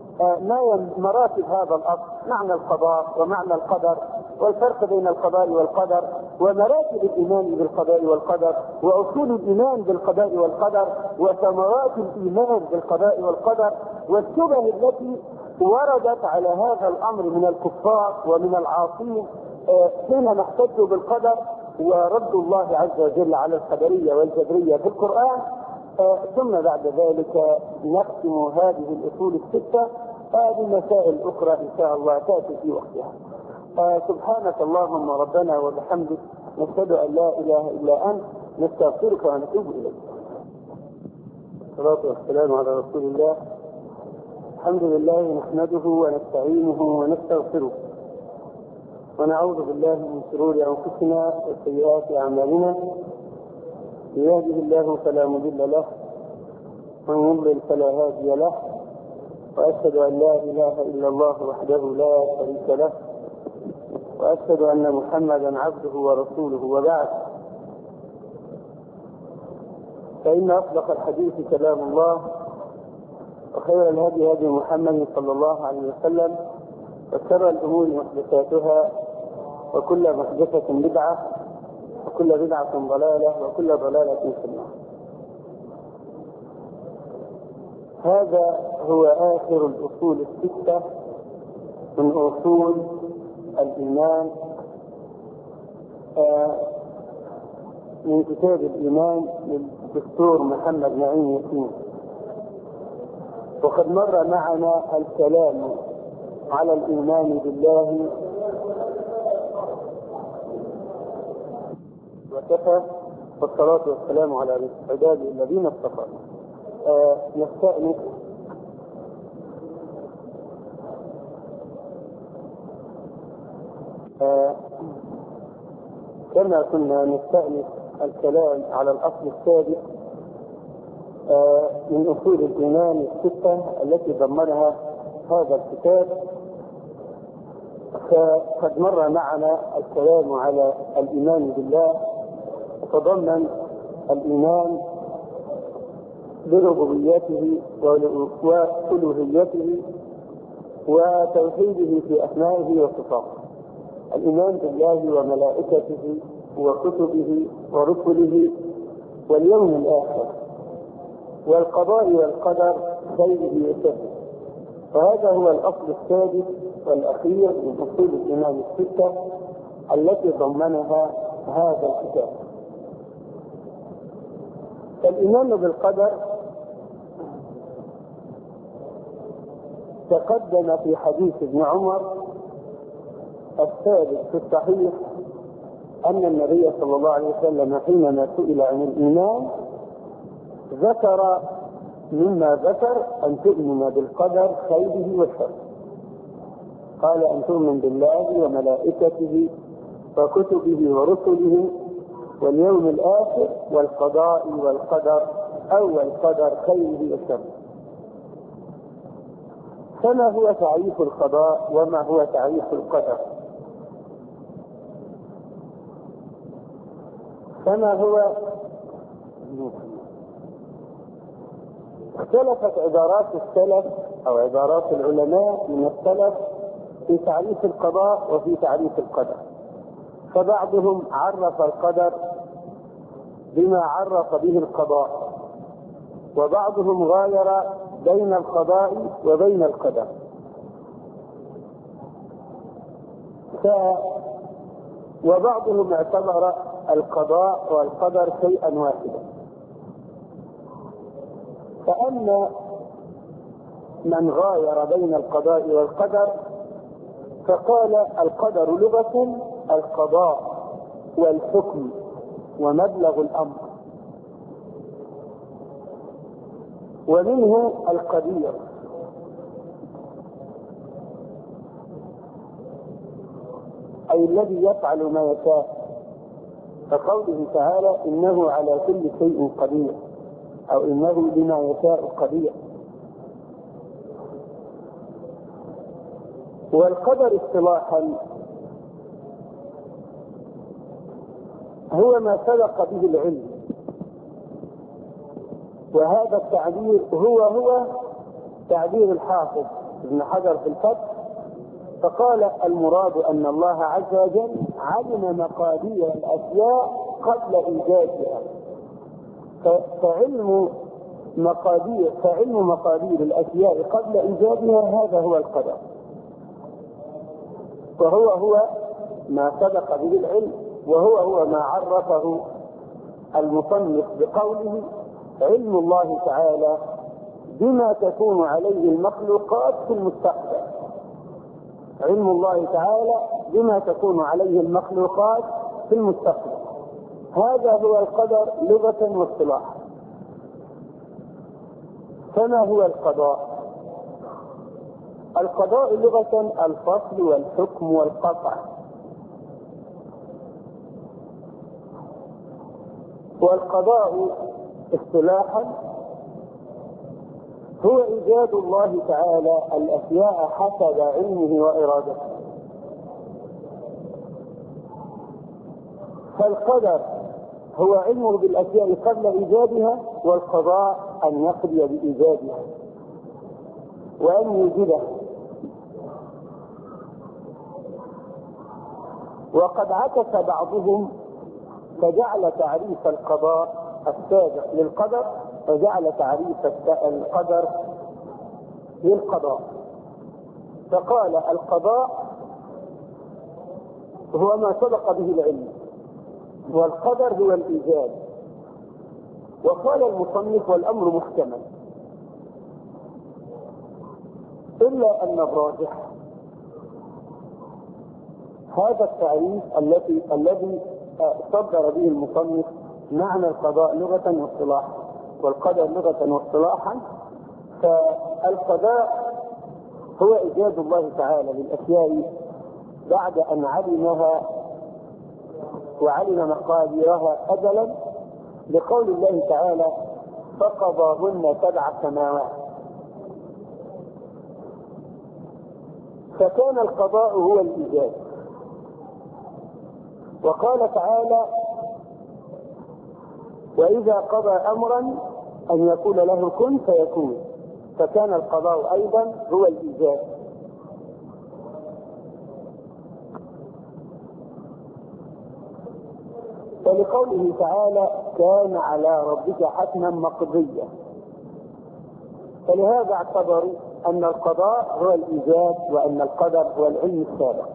Speaker 1: مراتب هذا الأصل، معنى القضاء ومعنى القدر، والفرق بين القضاء والقدر، ومراتب الإيمان بالقضاء والقدر، وأصول الإيمان بالقضاء والقدر، وثمرات الإيمان بالقضاء والقدر، والشبه التي وردت على هذا الأمر من الكفار ومن العاصين حينما احتجوا بالقدر ورد الله عز وجل على القدرية والجبرية في القرآن. ثم بعد ذلك نختم هذه الأصول الستة بمسائل أخرى إن شاء الله تأتي في وقتها. سبحانك اللهم ربنا وبحمدك، نشهد أن لا إله إلا أنت، نستغفرك ونتوب إليك. الصلاة والسلام على رسول الله. الحمد لله نحمده ونستعينه ونستغفره ونعوذ بالله من شرور أنفسنا وسيئات أعمالنا. يهده الله فلا مضل له ومن يضلل فلا هادي له، وأشهد أن لا إله إلا الله وحده لا شريك له، وأشهد أن محمدا عبده ورسوله. وبعد، فإن أصدق الحديث كلام الله، وخير الهدي هدي محمد صلى الله عليه وسلم، وشر الأمور محدثاتها، وكل محدثة بدعة، وكل بدعة ضلالة، وكل ضلالة في النار. هذا هو آخر الأصول الستة من أصول الإيمان من كتاب الإيمان للدكتور محمد نعيم ياسين. وقد مر معنا الكلام على الإيمان بالله وكفى، والصلاة والسلام على عباده الذين اصطفى. نستأنف كما كنا نستأنف الكلام على الأصل السادس من أصول الإيمان الستة التي ضمنها هذا الكتاب. فقد مر معنا الكلام على الإيمان بالله، وتضمن الإيمان بربوبيته وألوهيته وتوحيده في أسمائه وصفاته. الإيمان بالله وملائكته وكتبه ورسله واليوم الآخر والقضاء والقدر خيره وشره. فهذا هو الأصل السادس والأخير من أصول الإيمان الستة التي ضمنها هذا الكتاب. فالإيمان بالقدر تقدم في حديث ابن عمر الثابت في الصحيح أن النبي صلى الله عليه وسلم حينما سئل عن الإيمان ذكر مما ذكر أن تؤمن بالقدر خيره وشره. قال أن تؤمن بالله وملائكته وكتبه ورسله واليوم الآخر والقضاء والقدر أو القدر خيره وشره. فما هو تعريف القضاء وما هو تعريف القدر؟ فما هو اختلفت عبارات السلف أو عبارات العلماء من السلف في تعريف القضاء وفي تعريف القدر. فبعضهم عرف القدر بما عرف به القضاء، وبعضهم غاير بين القضاء وبين القدر. وبعضهم اعتبر القضاء والقدر شيئا واحدا. فأما من غاير بين القضاء والقدر فقال القدر لغة القضاء والحكم ومبلغ الأمر، ومنه القدير، أي الذي يفعل ما يشاء، فقوله تعالى إنه على كل شيء قدير أو إنه بما يشاء قدير. والقدر اصطلاحا هو ما سبق به العلم، وهذا التعبير هو تعبير الحافظ ابن حجر في الفتح، فقال المراد أن الله عز وجل علم مقادير الأشياء قبل إيجادها، فعلم مقادير الأشياء قبل إيجادها هذا هو القدر، وهو ما سبق به العلم، وهو ما عرفه المصنف بقوله علم الله تعالى بما تكون عليه المخلوقات في المستقبل. علم الله تعالى بما تكون عليه المخلوقات في المستقبل، هذا هو القدر لغة واصطلاحا. فما هو القضاء؟ القضاء لغة الفصل والحكم والقطع، والقضاء اصطلاحا هو إيجاد الله تعالى الأشياء حسب علمه وإرادته. فالقدر هو علمه بالأشياء قبل إيجادها، والقضاء أن يقضي بإيجادها وأن يوجدها. وقد عكس بعضهم فجعل تعريف القضاء السابق للقدر وجعل تعريف القدر للقضاء، فقال القضاء هو ما سبق به العلم، والقدر هو الإيجاد. وقال المصنف والأمر محتمل، إلا أن الراجح هذا التعريف الذي صدر به المصنف معنى القضاء لغة واصطلاحا والقدر لغة واصطلاحا. فالقضاء هو إيجاد الله تعالى للأشياء بعد أن علمها وعلم مقاديرها أجلا، لقول الله تعالى فقضاهن 7 سماوات. فكان القضاء هو الإيجاد. وقال تعالى وإذا قضى أمرا أن يقول له كن فيكون، فكان القضاء أيضا هو الإيجاد. ولقوله تعالى كان على ربك حتما مقضيا، فلهذا اعتبروا أن القضاء هو الإيجاد وأن القدر هو العلم السابق.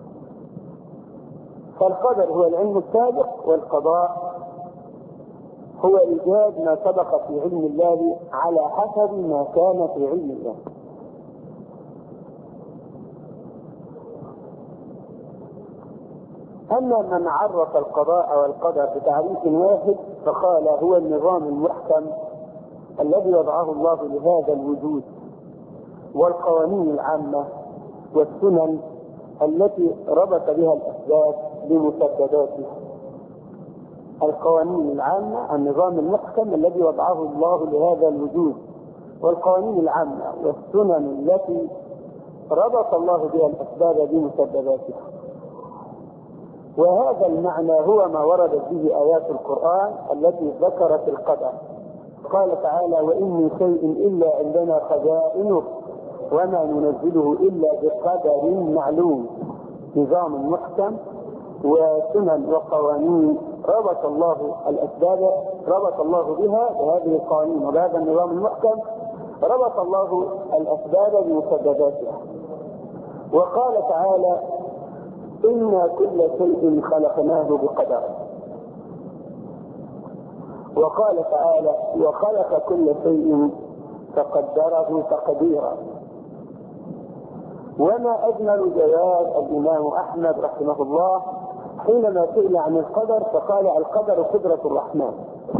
Speaker 1: فالقدر هو العلم السابق والقضاء هو إيجاد ما سبق في علم الله على حسب ما كان في علم الله. أما من عرف القضاء والقدر بتعريف واحد فقال هو النظام المحكم الذي وضعه الله لهذا الوجود، والقوانين العامة والسنن التي ربط بها الأسباب بمسبباته. القوانين العامة، النظام المحكم الذي وضعه الله لهذا الوجود، والقوانين العامة والسنن التي ربط الله بها الأسباب بمسبباته. وهذا المعنى هو ما وردت به آيات القرآن التي ذكرت القدر. قال تعالى وإن من شيء إلا عندنا خزائنه وما ننزله إلا بقدر معلوم. نظام محكم وسنن وقوانين ربط الله الأسباب، ربط الله بها بهذه القوانين وبهذا النظام المحكم، ربط الله الأسباب بمسبباتها. وقال تعالى إنا كل شيء خلقناه بقدر. وقال تعالى وخلق كل شيء فقدره تقديرا. وما أجمل جواب الإمام أحمد رحمه الله حينما سئل عن القدر فقال القدر قدرة الرحمن،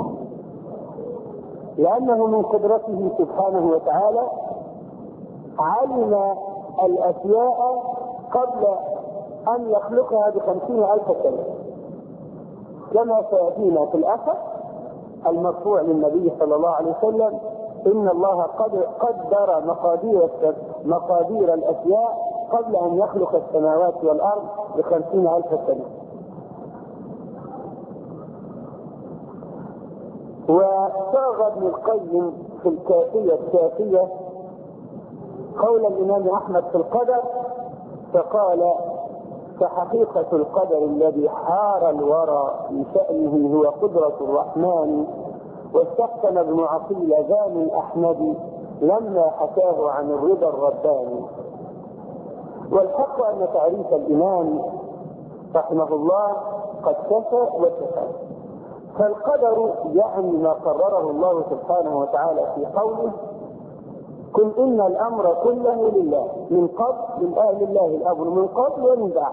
Speaker 1: لأنه من قدرته سبحانه وتعالى علم الأشياء قبل أن يخلقها ب50,000 سنة، كما سيأتينا في الأثر المرفوع للنبي صلى الله عليه وسلم إن الله قدر مقادير الأشياء قبل أن يخلق السماوات والأرض ب50,000 سنة. وصاغ ابن القيم في الكافية الشافية قول الإمام أحمد في القدر فقال فحقيقة القدر الذي حار الورى في شأنه هو قدرة الرحمن. واستحسن ابن عقيل ذان الأحمد لما حكاه عن الرضا الرباني. والحق أن تعريف الإمام رحمه الله قد كفى وكفى. فالقدر يعني ما قرره الله سبحانه وتعالى في قوله قل إن الأمر كله لله من قبل لله الأمر من قبل ومن بعد.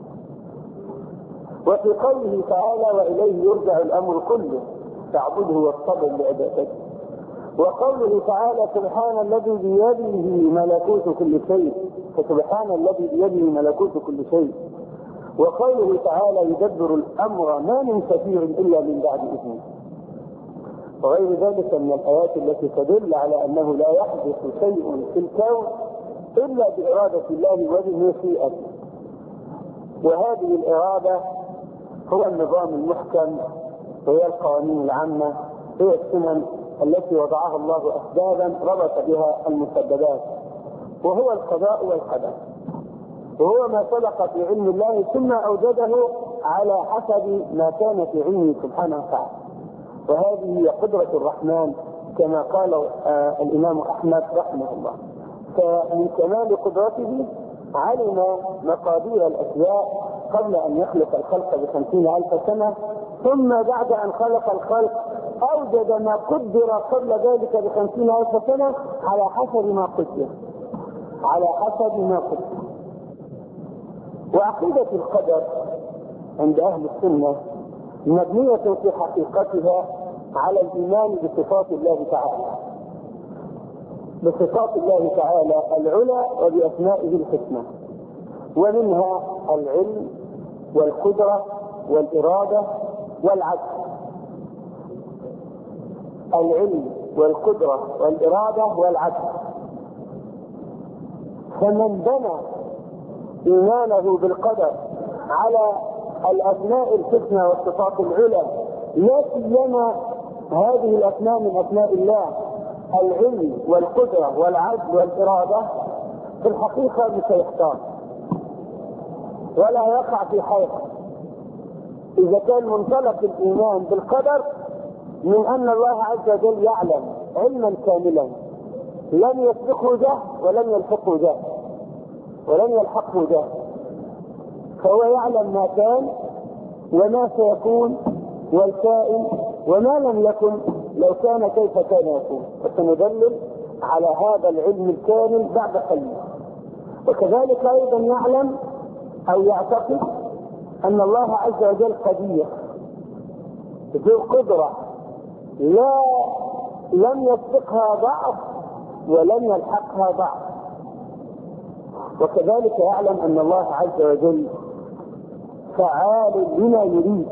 Speaker 1: وفي قوله تعالى وإليه يرجع الأمر كله فاعبده واصطبر لعبادته. وقوله تعالى سبحان الذي بيده ملكوت كل شيء فسبحان الذي بيده ملكوت كل شيء. وقوله تعالى يدبر الأمر ما من شفيع إلا من بعد إذنه. وغير ذلك من الآيات التي تدل على أنه لا يحدث شيء في الكون إلا بإرادة الله وبمشيئته. وهذه الإرادة هو النظام المحكم، هي القوانين العامة، هي السنن التي وضعها الله أسبابا ربط بها المسببات، وهو القضاء والقدر، وهو ما سبق في علم الله ثم أوجده على حسب ما كان في علمه سبحانه وتعالى. وهذه هي قدرة الرحمن كما قال الإمام أحمد رحمه الله. فمن كمال قدرته علم مقادير الأشياء قبل أن يخلق الخلق ب50,000 سنة، ثم بعد أن خلق الخلق أوجد ما قدر قبل ذلك ب50,000 سنة على حسب ما قدر، على حسب ما قدر. وعقيدة القدر عند أهل السنة مبنية في حقيقتها على الإيمان بصفات الله تعالى، بصفات الله تعالى العلى وبأسمائه الحسنى، ومنها العلم والقدرة والإرادة والعدل. العلم والقدرة والإرادة والعدل. فمن بنى إيمانه بالقدر على الأسماء الحسنى والصفات العلى، لا سيما هذه الأسماء من أسماء الله العلم والقدرة والعدل والإرادة، في الحقيقة مش هيحتار ولا يقع في حيرة، إذا كان منطلق الإيمان بالقدر من أن الله عز وجل يعلم علما كاملا لم يسبقه جهل ولم يلحقه جهل ولم يلحقه جهل، فهو يعلم ما كان وما سيكون والكائن وما لم يكن لو كان كيف كان يكون، وسندلل على هذا العلم الكامل بعد قليل. وكذلك أيضا يعلم أو يعتقد أن الله عز وجل قدير ذو قدرة لم يسبقها ضعف ولم يلحقها ضعف. وكذلك يعلم أن الله عز وجل فعال لما يريد،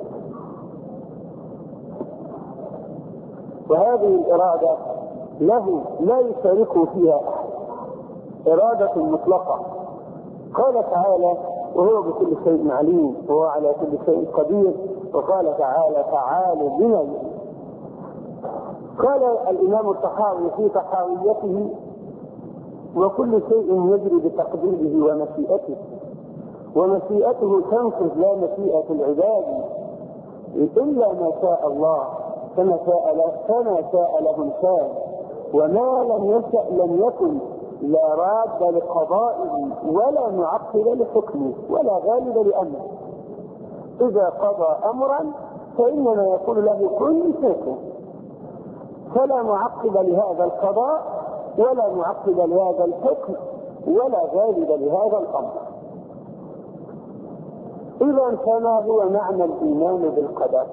Speaker 1: وهذه الإرادة له لا يشاركه فيها أحد، إرادة مطلقة. قال تعالى: وهو بكل شيء عليم وهو على كل شيء قدير. وقال تعالى: فعال لما يريد. قال الإمام الطحاوي في طحاويته: وكل شيء يجري بتقديره ومشيئته، ومشيئته تنفذ لا مشيئة العباد إلا ما شاء الله، فما شاء له كان، وما لم يشأ لم يكن، لا راد لقضائه ولا معقب لحكمه ولا غالب لأمره. إذا قضى أمرا فإنما يقول له كن فيكون، فلا معقب لهذا القضاء ولا معقب لهذا الحكم ولا غالب لهذا الأمر. إذا فما هو معنى الإيمان بالقدر؟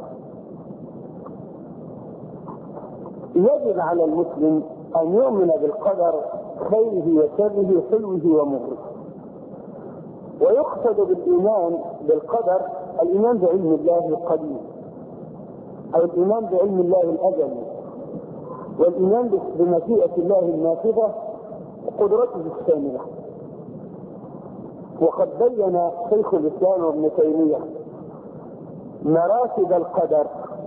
Speaker 1: يجب على المسلم أن يؤمن بالقدر خيره وشره حلوه ومره. ويقصد بالإيمان بالقدر الإيمان بعلم الله القديم، أو الإيمان بعلم الله الأزلي، والإيمان بمشيئة الله النافذة وقدرته الشاملة. وقد بين شيخ الإسلام ابن تيمية مراتب القدر،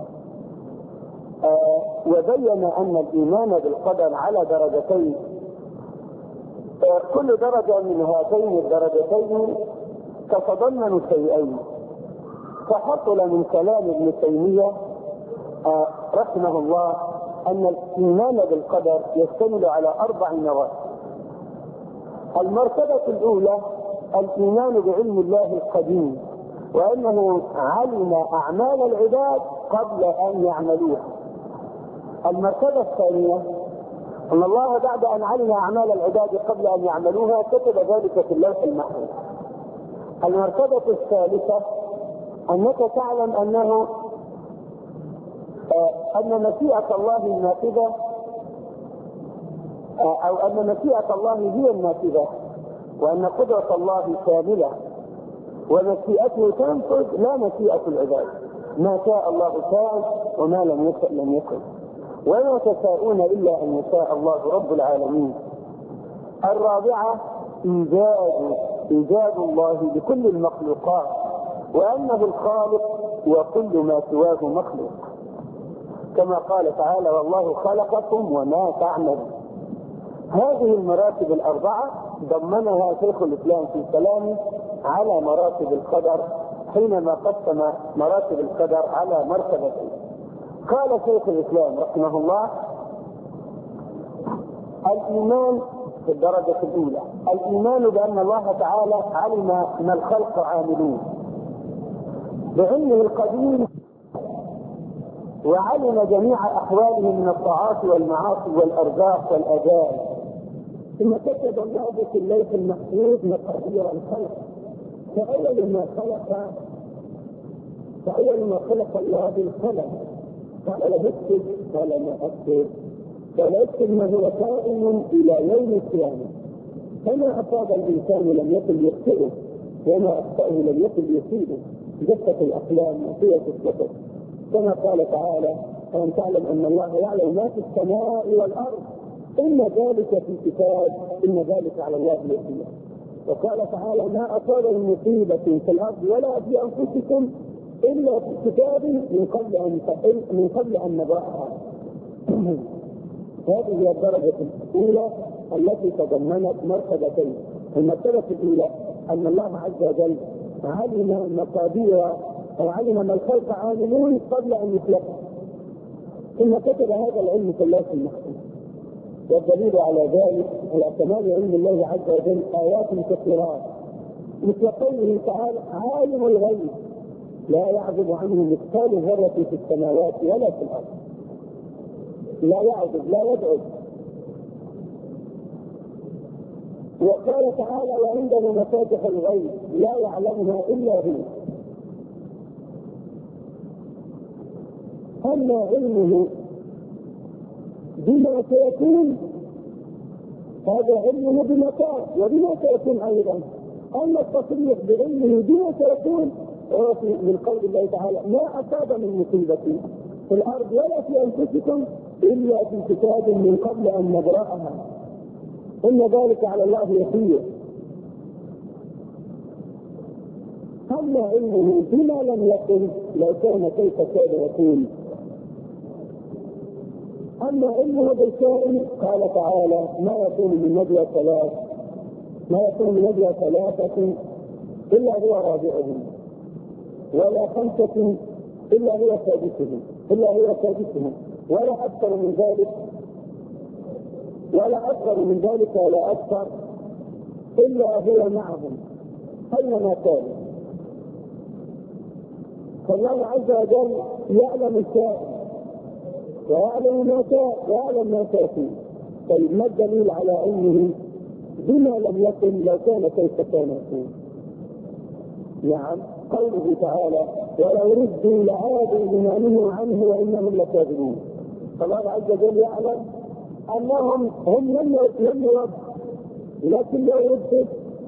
Speaker 1: وبين أن الإيمان بالقدر على درجتين، كل درجة من هاتين الدرجتين تتضمن شيئين. فحصل من كلام ابن تيمية رحمه الله أن الإيمان بالقدر يشتمل على 4 مراتب. المرتبة الأولى الإيمان بعلم الله القديم، وأنه علم أعمال العباد قبل أن يعملوها. المرتبة الثانية أن الله بعد أن علم أعمال العباد قبل أن يعملوها كتب ذلك في اللوح المحفوظ. المرتبة الثالثة أنك تعلم أن مشيئة الله النافذة، أو أن مشيئة الله هي النافذة، وأن قدرة الله كاملة، ومشيئته تنفذ لا مشيئة العباد. ما شاء الله كان وما لم يشأ لم يكن، وما تشاءون إلا أن يشاء الله رب العالمين. الرابعة إيجاد الله بكل المخلوقات، وأنه الخالق وكل ما سواه مخلوق، كما قال تعالى: والله خلقكم وما تعملون. هذه المراتب ال4 ضمنها شيخ الإسلام في كلامه على مراتب القدر، حينما قسم مراتب القدر على مرتبتين. قال شيخ الإسلام رحمه الله: الإيمان في الدرجة الأولى الإيمان بأن الله تعالى علم ما الخلق عاملون بعلمه القديم، وعلم جميع أحوالهم من الطاعات والمعاصي والأرزاق والأجال. ثم كتب الله في اللوح المحفوظ مقادير الخلق، فأول ما خلق الله بالقلم قال له اكتب، قال ما اكتب، قال اكتب ما هو كائن الى يوم القيامه، فما اصاب الانسان لم يكن يخطئه، وما اخطاه لم يكن يصيبه، جفت الاقلام وطيت الكتب، كما قال تعالى: أن تعلم أن الله يعلم ما في السماء والأرض، إن ذلك في كتاب، إن ذلك على الله يسير. وقال تعالى: ما أصاب من مصيبة في الأرض ولا في أنفسكم إلا في كتاب من قبل أن نبرأها. هذه هي الدرجة الأولى التي تضمنت مرتبتين. المرتبة الأولى أن الله عز وجل علم مقادير أو علم ما الخلق عاملون قبل أن يخلقوا، ثم كتب هذا العلم في اللوح المحفوظ. والدليل على ذلك على كمال علم الله عز وجل آيات كثيرات، مثل قوله تعالى: عالم الغيب لا يعزب عنه مثقال ذرة في السماوات ولا في الأرض. لا يعزب، لا يبعد. وقال تعالى: وعنده مفاتح الغيب لا يعلمها إلا هو. أما علمه بما سيكون هذا علمه بما كان وبما سيكون أيضا. أما التصريح بعلمه بما سيكون هو من قول الله تعالى: ما أصاب من مصيبة في الأرض ولا في أنفسكم إلا في كتاب من قبل أن نبرأها إن ذلك على الله يسير. أما علمه بما لم يكن لو كان كيف كان يكون. أما علمه بالكائن قال تعالى: ما يكون من نجوى ثلاثة إلا هو رابعهم ولا خمسة إلا هو سادسهم ولا أكثر من ذلك ولا أكثر إلا هو معهم أينما كانوا. فالله عز وجل يعلم الكائن ويعلم ما سيكون. طيب ما الدليل على علمه بما لم يكن لو كان كيف كان يكون؟ نعم، قوله تعالى: ولو ردوا لعادوا لما نهوا عنه وإنهم لكاذبون. فالله عز وجل يعلم أنهم لم يردوا، لكن لو ردوا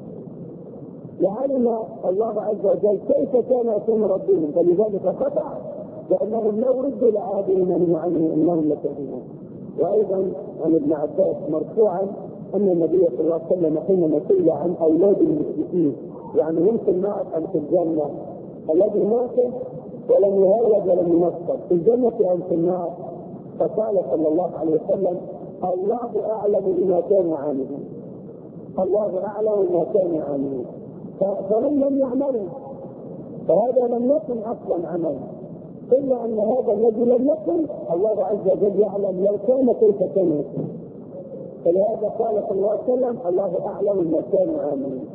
Speaker 1: لعلم الله عز وجل كيف كان يكون ربهم، فلذلك قطع لأنهم لو ردوا لعادوا لما نهوا عنه إنهم لكاذبون. وأيضا عن ابن عباس مرفوعا أن النبي صلى الله عليه وسلم حينما سئل عن أولاد المشركين، يعني يمكن نعرف أن في الجنة الذي مات ولم يهود ولم ينصر في الجنة أم في النار؟ فقال صلى الله عليه وسلم: الله أعلم بما كانوا عاملين. فهم لم يعملوا، فهذا لم يكن أصلا عمل، إلا أن هذا الذي لم يكن الله عز وجل يعلم لو كان كيف كان يكون. فلهذا قال صلى الله عليه وسلم: الله أعلم بما كانوا عاملين.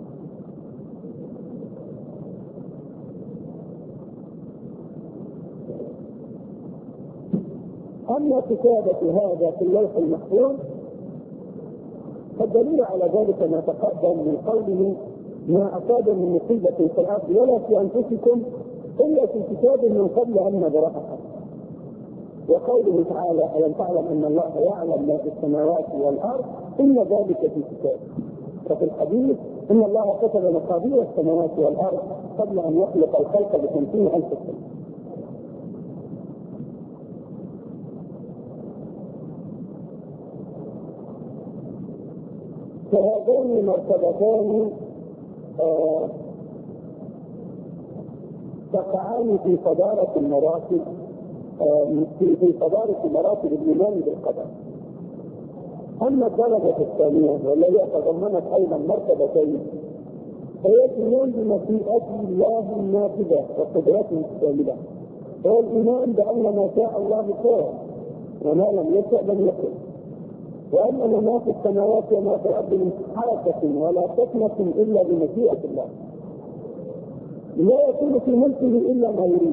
Speaker 1: أما كتابة هذا في اللوح المحفوظ فالدليل على ذلك ما تقدم من قوله: ما أصاب من مصيبة في الأرض ولا في أنفسكم إلا في كتاب من قبل أن نبرأها. وقوله تعالى: ألم تعلم أن الله يعلم ما في السماوات والأرض إن ذلك في كتاب. وفي الحديث: إن الله كتب مقادير السماوات والأرض قبل أن يخلق الخلق ب50,000 سنة. فهذان مرتبتان تقعان في صدارة المراتب، في صدارة مراتب الإيمان بالقدر. أما الدرجة الثانية والتي تضمنت أيضا مرتبتين هي الإيمان بمشيئة الله النافذة وقدرته الكاملة، هو الإيمان بأن ما شاء الله كان وما لم يشأ لم يكن، وأن ما في السماوات وما في الأرض من حركة ولا سكنة إلا بمشيئة الله، لا يكون في ملكه إلا ما يريد،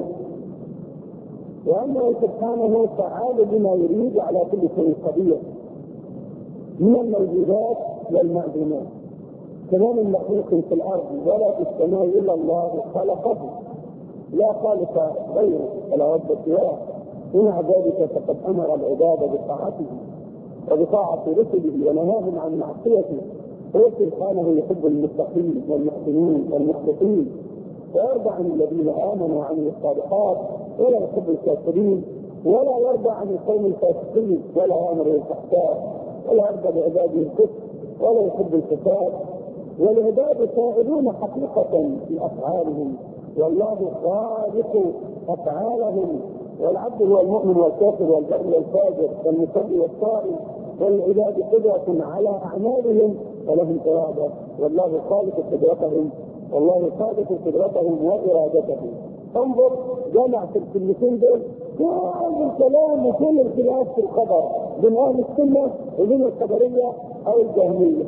Speaker 1: وأنه سبحانه فعال بما يريد على كل شيء قدير من الموجودات والمعدومات. كما من مخلوق في الأرض ولا في السماء إلا الله خلقه لا خالق غيره ولا رب سواه، ومع ذلك فقد أمر العباد بطاعته وبطاعة رسله ونهاهم عن معصيته. هو سبحانه يحب المتقين والمحسنين والمخلصين ويرضى عن الذين آمنوا وعملوا الصالحات ولا يحب الكافرين ولا يرضى عن القوم الفاسقين ولا يأمر بالفحشاء ولا يرضى بعباده الكفر ولا يحب الفساد. والعباد فاعلون حقيقة في أفعالهم والله خالق أفعالهم، والعبد هو المؤمن والكافر والبر والفاجر والمصلي والصائم، والعباد قدرة على أعمالهم ولهم إرادة، والله خالق قدرتهم وإرادتهم. انظر جمع في الكلمتين دول كل الكلام وكل الخلاف في القدر بين اهل السنه وبين القدريه او الجهميه.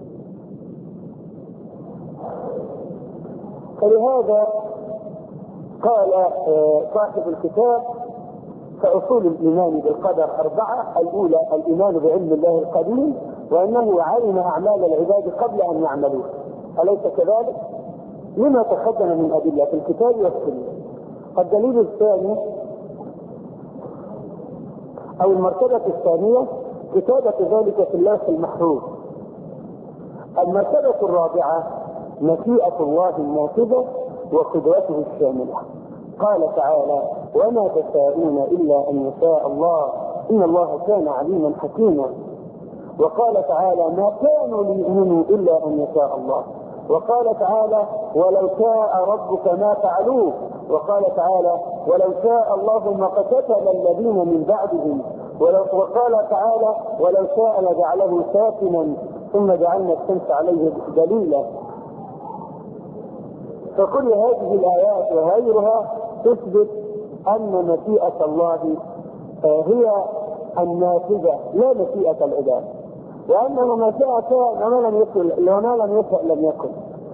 Speaker 1: فلهذا قال صاحب الكتاب: فأصول الإيمان بالقدر 4: الأولى الإيمان بعلم الله القديم، وأنه علم أعمال العباد قبل أن يعملوه، أليس كذلك؟ لما تقدم من أدلة في الكتاب والسنة. الدليل الثاني أو المرتبة الثانية كتابة ذلك في اللوح المحفوظ. المرتبة الرابعة مشيئة الله النافذة وقدرته الشاملة. قال تعالى: وما تشاءون إلا أن يشاء الله إن الله كان عليما حكيما. وقال تعالى: ما كانوا ليؤمنوا إلا أن يشاء الله. وقال تعالى: ولو شاء ربك ما فعلوه. وقال تعالى: ولو شاء الله ما قتل الذين من بعدهم. وقال تعالى: ولو شاء لجعله ساكنا ثم جعلنا الشمس عليه دليلا. فكل هذه الآيات وغيرها تثبت أن مشيئة الله هي النافذة لا مشيئة العباد، وأنه ما شاء كان وما لم يكن وما لم يشأ لم يكن،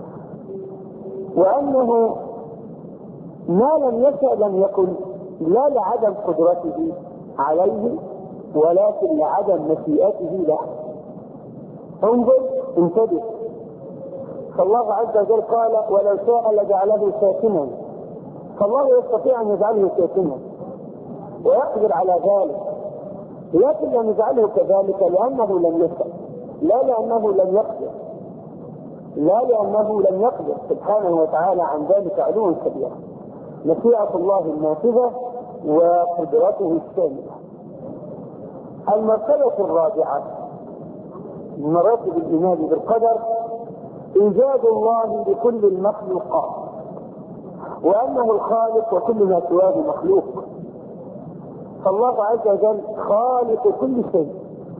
Speaker 1: وأنه ما لم يشأ لم يكن لا لعدم قدرته عليه ولكن لعدم مشيئته له. انظر انتبه، فالله عز وجل قال: ولو شاء لجعله ساكنا. فالله يستطيع أن يجعله ساكنا ويقدر على ذلك، لكن لم يجعله كذلك لأنه لم يشأ، لا لأنه لم يقدر، لا لأنه لم يقدر سبحانه وتعالى عن ذلك علوا كبيرا. مشيئة الله النافذة وقدرته الشاملة. المرتبة الرابعة من مراتب الإيمان بالقدر إيجاد الله لكل المخلوقات، وأنه الخالق وكل ما سواه مخلوق. فالله عز وجل خالق كل شيء.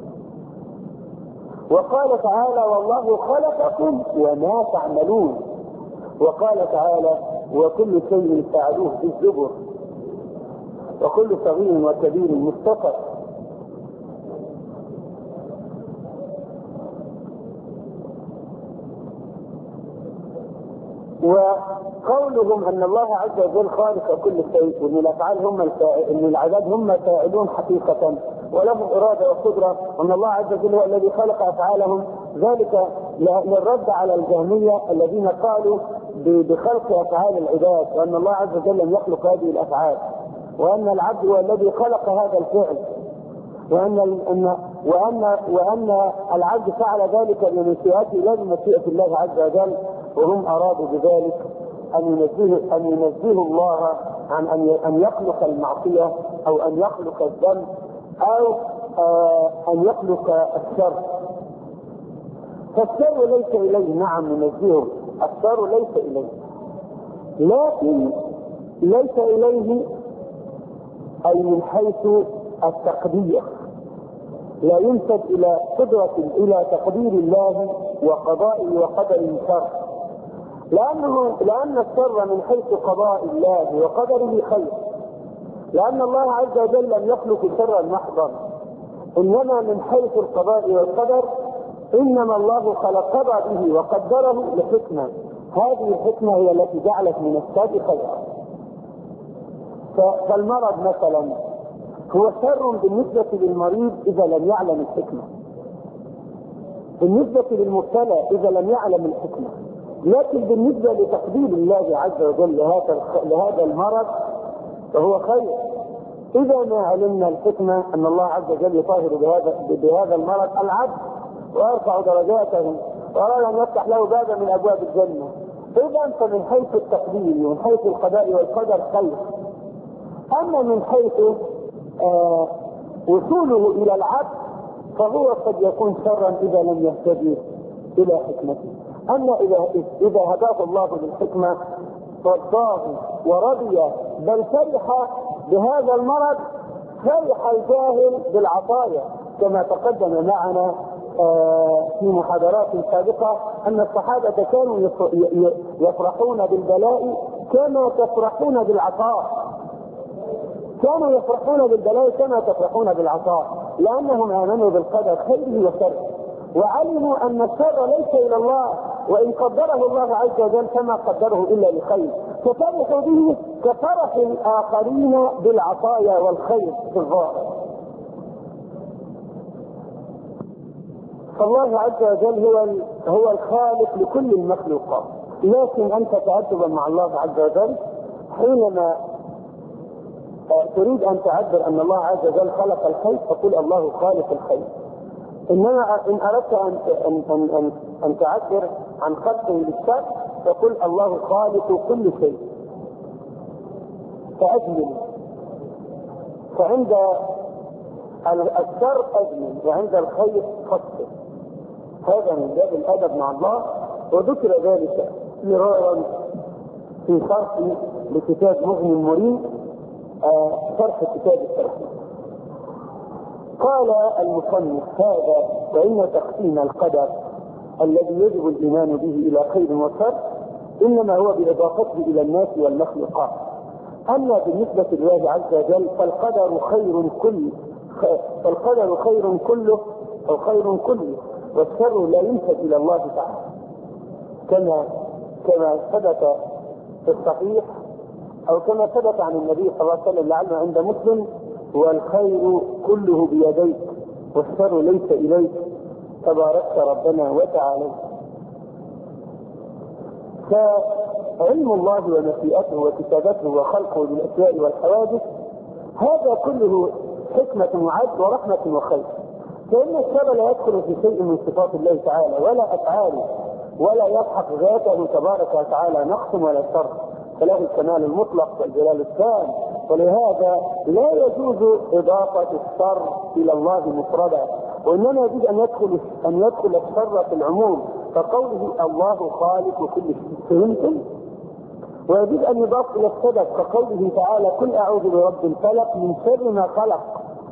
Speaker 1: وقال تعالى: والله خلقكم وما تعملون. وقال تعالى: وكل شيء فعلوه في الزبر وكل صغير وكبير مستقر. وقولهم ان الله عز وجل خالق كل شيء، وان الافعال ان العباد هم فاعلون حقيقه ولهم اراده وقدره، وان الله عز وجل هو الذي خلق افعالهم، ذلك للرد على الجهميه الذين قالوا بخلق افعال العباد، وان الله عز وجل لم يخلق هذه الافعال، وان العبد هو الذي خلق هذا الفعل، وان العبد فعل ذلك بمشيئته لا بمشيئه الله عز وجل. وهم ارادوا بذلك ان ينزهوا الله عن ان يخلق المعصيه او ان يخلق الذنب او ان يخلق الشر. فالشر ليس اليه، نعم ننزهه، الشر ليس اليه، لكن ليس اليه اي من حيث التقدير، لا ينسب الى قدرة الى تقدير الله وقضائه وقدره شر، لان الشر من حيث قضاء الله وقدره خير، لان الله عز وجل لم يخلق شرا محضا، انما من حيث القضاء والقدر انما الله قضى به وقدره لحكمة، هذه الحكمة هي التي جعلت من الشر خيرا. فالمرض مثلا هو شر بالنسبة للمريض إذا لم يعلم الحكمة، بالنسبة للمبتلى إذا لم يعلم الحكمة، لكن بالنسبة لتقدير الله عز وجل لهذا المرض فهو خير. إذا ما علمنا الحكمة أن الله عز وجل يطهر بهذا المرض العبد ويرفع درجاته وأراد أن يفتح له بابا من أبواب الجنة، إذا فمن حيث التقدير ومن حيث القضاء والقدر خير. أما من حيث وصوله إلى العبد فهو قد يكون شرا إذا لم يهتدي إلى حكمته. أما إذا هداه الله بالحكمة رضاه ورضي، بل فرح بهذا المرض فرح الجاهل بالعطايا، كما تقدم معنا في محاضرات سابقة أن الصحابة كانوا يفرحون بالبلاء كما تفرحون بالعطاء، كانوا يفرحون بالبلاء كما تفرحون بالعطاء، لأنهم آمنوا بالقدر خيره وشره، وعلموا أن الشر ليس إلى الله، وإن قدره الله عز وجل فما قدره إلا لخير، ففرحوا به كفرح الآخرين بالعطايا والخير في الظاهر. فالله عز وجل هو الخالق لكل المخلوقات، لكن أنت تأدبا مع الله عز وجل حينما تريد أن تعبر أن الله عز وجل خلق الخير فقل الله خالق الخير، إنما إن أردت أن تعبر عن خلقه للشر فقل الله خالق كل شيء، فأجمل. فعند الشر أجمل وعند الخير فصل، هذا من باب الأدب مع الله، وذكر ذلك مرارا في شرح لكتاب مغني المريد، شرح كتاب التوحيد. قال المصنف هذا وإن تقسيم القدر الذي يجب الإيمان به إلى خير وشر إنما هو بإضافته إلى الناس والمخلوقات، أما بالنسبة لله عز وجل فالقدر خير كله أو خير كله، والشر لا ينسب إلى الله تعالى، كما ثبت في الصحيح أو كما ثبت عن النبي صلى الله عليه وسلم لعله عند مسلم: والخير كله بيديك والشر ليس إليك تباركت ربنا وتعالى. فعلم الله ومشيئته وكتابته وخلقه للأشياء والحوادث هذا كله حكمة وعدل ورحمة وخير، فإن الشر لا يدخل في شيء من صفات الله تعالى ولا أفعاله، ولا يضحك ذاته تبارك وتعالى نقص ولا شر، فله الكمال المطلق والجلال التام، ولهذا لا يجوز إضافة الشر إلى الله مفردا، وإنما يجوز أن يدخل الشر في العموم، فقوله الله خالق كل شيء، فهمتم؟ ويجوز أن يضاف إلى السبب كقوله تعالى: قل أعوذ برب الفلق من شر ما خلق،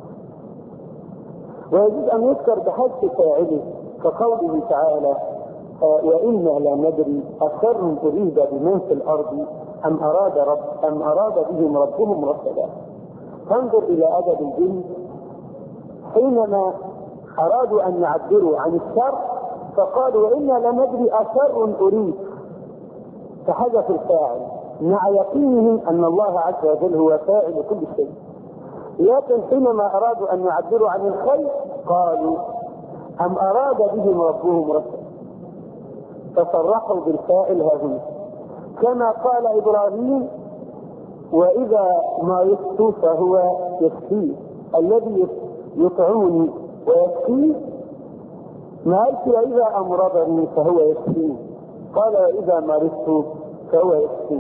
Speaker 1: ويجوز أن يذكر بحذف فاعله كقوله تعالى: وإنا لا ندري أشر أريد بمن في الأرض أم أراد بهم ربهم رشدا. فانظر إلى أدب الجن حينما أرادوا أن يعبروا عن الشر فقالوا: وإنا لا ندري أشر أريد، فحذف الفاعل مع يقينهم أن الله عز وجل هو فاعل كل شيء. لكن حينما أرادوا أن يعبروا عن الخير قالوا: أم أراد بهم ربهم رشدا، فصرحوا بالفاعل هذه، كما قال إبراهيم: وإذا ما يسقي فهو يسقي، الذي يطعمني ويسقي، ما قالش وإذا أمرضني فهو يسقي، قال: وإذا مرضت فهو يسقي.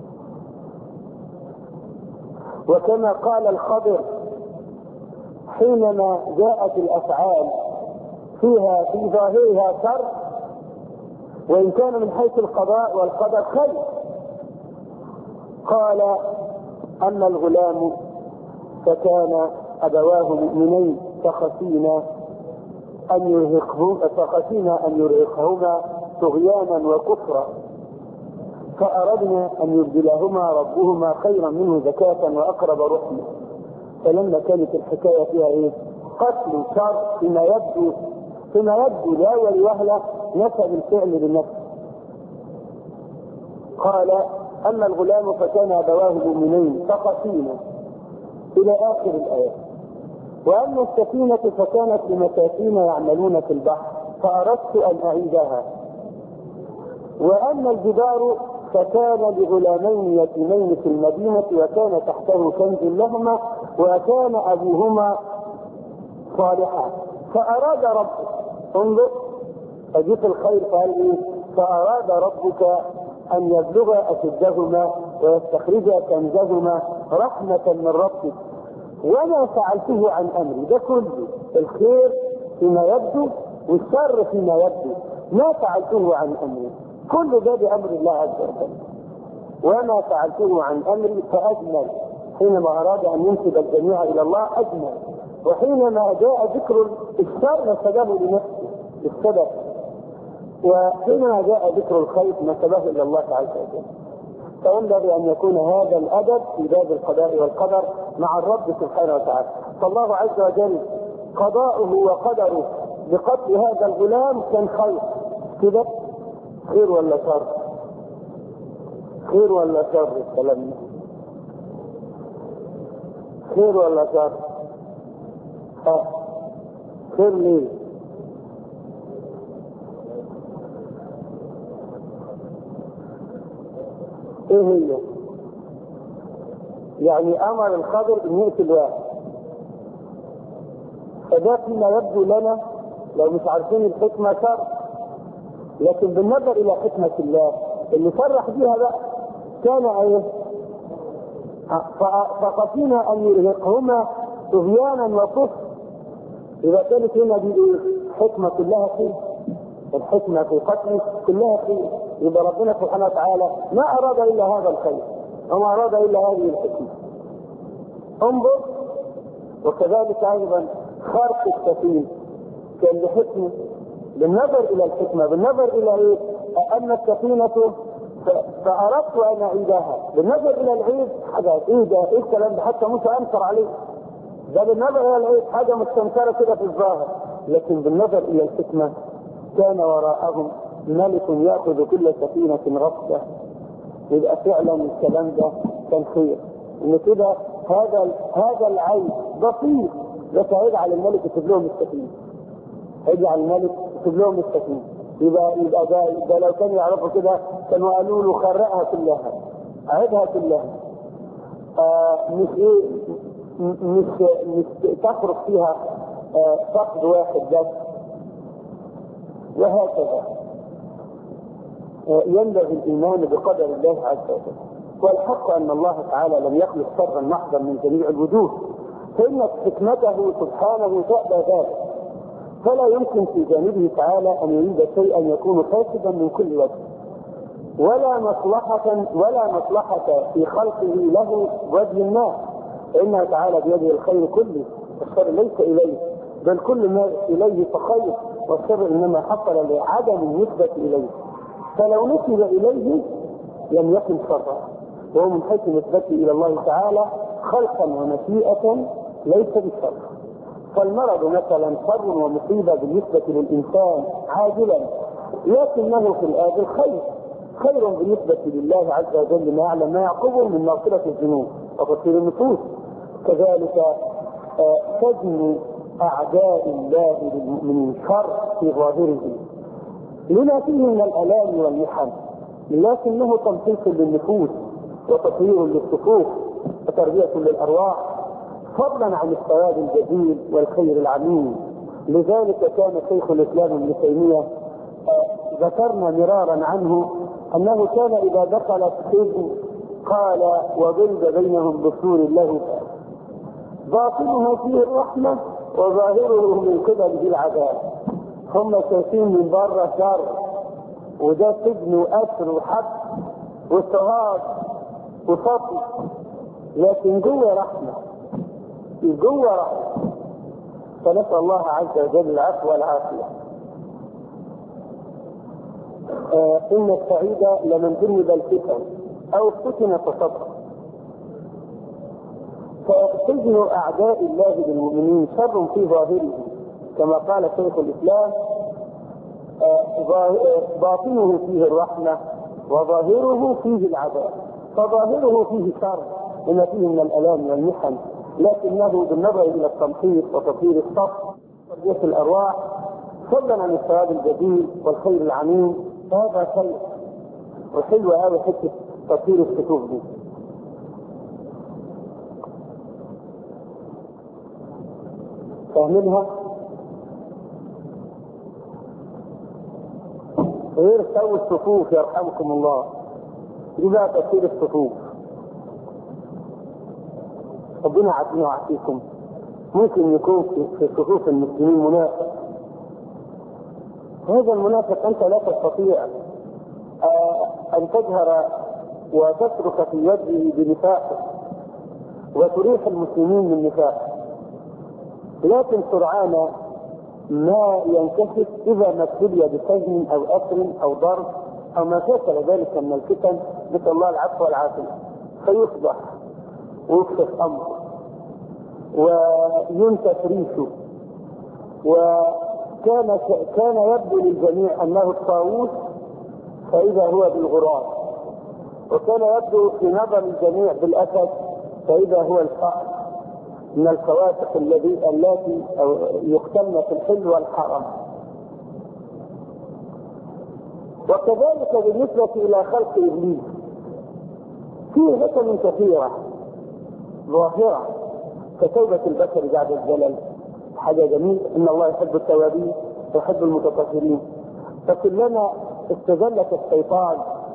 Speaker 1: وكما قال الخضر حينما جاءت الأفعال فيها في ظاهرها شر وإن كان من حيث القضاء والقدر خير، قال: أما الغلام فكان أبواه مؤمنين فخشينا أن يرهقهما طغيانا وكفرا فأردنا أن يبدلهما ربهما خيرا منه زكاة وأقرب رحمة. فلما كانت الحكاية فيها قتل شر فيما يبدو لأول وهلة نسب الفعل للنفس، قال: أما الغلام فكان أبواه مؤمنين فخشينا إلى آخر الآية. وأما السفينة فكانت لمساكين يعملون في البحر فأردت أن أعيدها. وأما الجدار فكان لغلامين يتيمين في المدينة وكان تحته كنز لهما وكان أبوهما صالحا فأراد ربك، انظر أجيب الخير قال: فأراد ربك أن يبلغ أشدهما ويستخرج كنزهما رحمة من ربك وما فعلته عن أمري. ده كله الخير فيما يبدو والشر فيما يبدو، ما فعلته عن أمري، كل ده بأمر الله عز وجل. وما فعلته عن أمري فأجمل، حينما أراد أن ينسب الجميع إلى الله أجمل، وحينما جاء ذكر الشر نسبه لنفسه بالسبب، وحينما جاء ذكر الخير نسبه إلى الله عز وجل. فينبغي أن يكون هذا الأدب في باب القضاء والقدر مع الرب سبحانه وتعالى. فالله عز وجل قضاؤه وقدره بقتل هذا الغلام كان خير كده. خير ولا شر؟ خير ولا شر الكلام؟ خير ولا شر؟ خير ليه؟ ايه هي؟ يعني امر الخضر ان يقتل واحد، فده فيما يبدو لنا لو مش عارفين الحكمة شر، لكن بالنظر الى حكمة الله اللي صرح بيها بقى كان ايه؟ فخشينا ان يرهقهما طغيانا وكفر. اذا كانت هنا دي ايه؟ حكمة كلها خير، الحكمة في قتله كلها خير، يبقى ربنا سبحانه وتعالى ما اراد الا هذا الخير وما اراد الا هذه الحكمة. انظر، وكذلك ايضا خرق السفينة كان لحكمة، بالنظر الى الحكمة، بالنظر الى ايه؟ ان السفينة فاردت ان اعيدها، بالنظر الى العيد حاجة ايه ده؟ ايه الكلام ده؟ حتى موسى انكر عليه، ده بالنظر الى العيد حاجة مستنكرة كده في الظاهر، لكن بالنظر الى الحكمة كان وراءهم ملك يأخذ كل سفينة غصبة. يبقى فعلا الكلام ده كان خير، ان كده هذا العيب بسيط، بس هيجعل الملك يسيب لهم السفينة، هيجعل الملك يسيب لهم السفينة. يبقى ده لو كانوا يعرفوا كده كانوا قالوا له خرقها كلها، عيدها كلها، مش تخرج فيها فقد واحد بس. وهكذا ينبغي الايمان بقدر الله عز وجل. والحق ان الله تعالى لم يخلق شرا محضا من جميع الوجوه، فان حكمته سبحانه تأبى ذلك، فلا يمكن في جانبه تعالى ان يريد شيئا يكون فاسدا من كل وجه، ولا مصلحة في خلقه له وجه ما، فإنه تعالى بيده الخير كله والشر ليس إليه، بل كل ما إليه فخير، والشر إنما حصل لعدم النسبة إليه، فلو نسب إليه لم يكن شرا، وهو من حيث نسبته إلى الله تعالى خلقا ومشيئة ليس بالشر. فالمرض مثلا شر ومصيبة بالنسبة للإنسان عاجلا، لكنه في الآخر خير بالنسبة لله عز وجل، ما يعلم ما يعقبه من مغفرة الذنوب وتطهير النفوس. كذلك سجن أعداء الله للمؤمنين شر في ظاهره لما فيه من الآلام والمحن، لكنه تمحيص للنفوس وتطهير للصفوف وتربية للأرواح، فضلا عن الثواب الجزيل والخير العميم. لذلك كان شيخ الإسلام ابن تيمية ذكرنا مرارا عنه أنه كان إذا دخل السجن قال: وضرب بينهم بسور له باطنه فيه الرحمة وظاهره من قبله العذاب. هم شايفين من بره شر، وده سجن وأسر وحبس واضطهاد وسطو، لكن جوه رحمة، جوه رحمة. فنسأل الله عز وجل العفو والعافية. إن السعيد لمن جنب الفتن أو افتتن فصبر. فسجن أعداء الله للمؤمنين شر في ظاهره، كما قال شيخ الإسلام: باطنه فيه الرحمة وظاهره فيه العذاب. فظاهره فيه شر لما فيه من الآلام والمحن، لكنه بالنظر إلى التمحيص وتطهير الصف وتربية الأرواح، فضلا عن الثواب الجزيل والخير العميم، فهذا خير. وحلوة قوي حتة تطهير الصفوف دي. فاهمينها؟ غير سوي الصفوف يرحمكم الله، دي بقى تطهير الصفوف. ربنا يعافينا ويعافيكم. ممكن يكون في صفوف المسلمين منافق، هذا المنافق أنت لا تستطيع أن تجهر وتترك في وجهه بنفاقه وتريح المسلمين من نفاقه، لكن سرعان ما ينكشف إذا ما ابتلي بسجن أو أسر أو ضرب أو ما شاكل ذلك من الفتن، نسأل الله العفو والعافية، فيصبح ويكشف أمره وينتف ريشه. وكان يبدو للجميع أنه الطاووس، فإذا هو بالغراب، وكان يبدو في نظر الجميع بالأسد، فإذا هو الفأر من الفواسق التي يقتلن في الحل والحرم. وكذلك بالنسبة إلى خلق إبليس فيه حكم كثيرة ظاهرة كتوبة البشر بعد الزلل، حاجة جميلة، إن الله يحب التوابين ويحب المتطهرين. فكلما استزلت الشيطان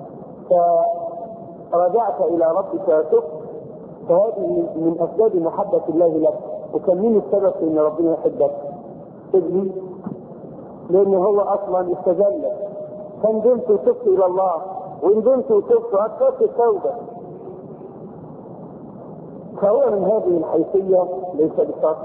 Speaker 1: فرجعت إلى ربك وتبت، فهذه من أسباب محبة الله لك. وكان مين السبب في إن ربنا يحبك؟ إبليس، لأن هو أصلا استزل. فندمت وتبت إلى الله، وندمت وتبت وأكثرت التوبة. فهو من هذه الحيثية ليس بشرط.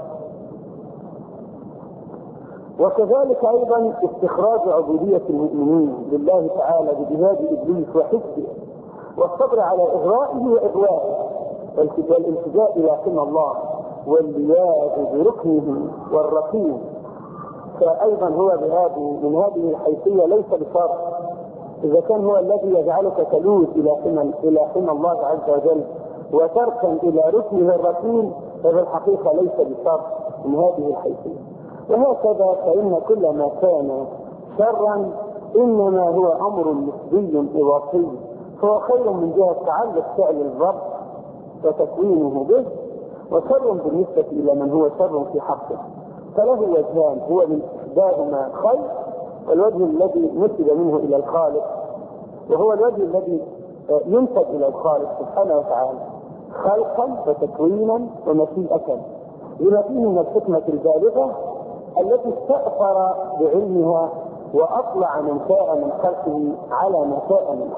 Speaker 1: وكذلك أيضا استخراج عبودية المؤمنين لله تعالى بجهاد إبليس وحزبه، والصبر على إغرائه وإغوائه، والالتجاء إلى حمى الله واللياذ بركنه والرقيب. فأيضا هو من هذه الحيثية ليس بشرط. إذا كان هو الذي يجعلك تلوذ إلى حمى الله عز وجل وتركن إلى ركنه الرقيب، فبالحقيقة ليس بشرط من هذه الحيثية. وهكذا فإن كل ما كان شرا إنما هو أمر نسبي إضافي، فهو خير من جهة تعلق فعل الرب وتكوينه به، وشر بالنسبة إلى من هو شر في حقه. فله وجهان، هو من إحداهما خير، والوجه الذي نسب منه إلى الخالق، وهو الوجه الذي ينسب إلى الخالق سبحانه وتعالى خلقا وتكوينا ومشيئة، لما فيه من الحكمة البالغة التي استأثر بعلمها وأطلع من شاء من خلقه على ما شاء منه.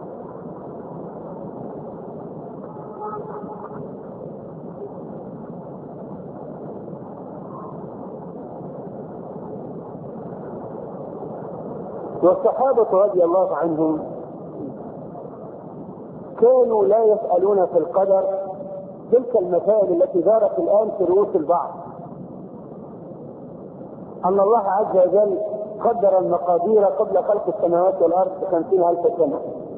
Speaker 1: والصحابة رضي الله عنهم كانوا لا يسألون في القدر تلك المسائل التي دارت الآن في رؤوس البعض، أن الله عز وجل قدر المقادير قبل خلق السماوات والأرض ب50,000 سنة،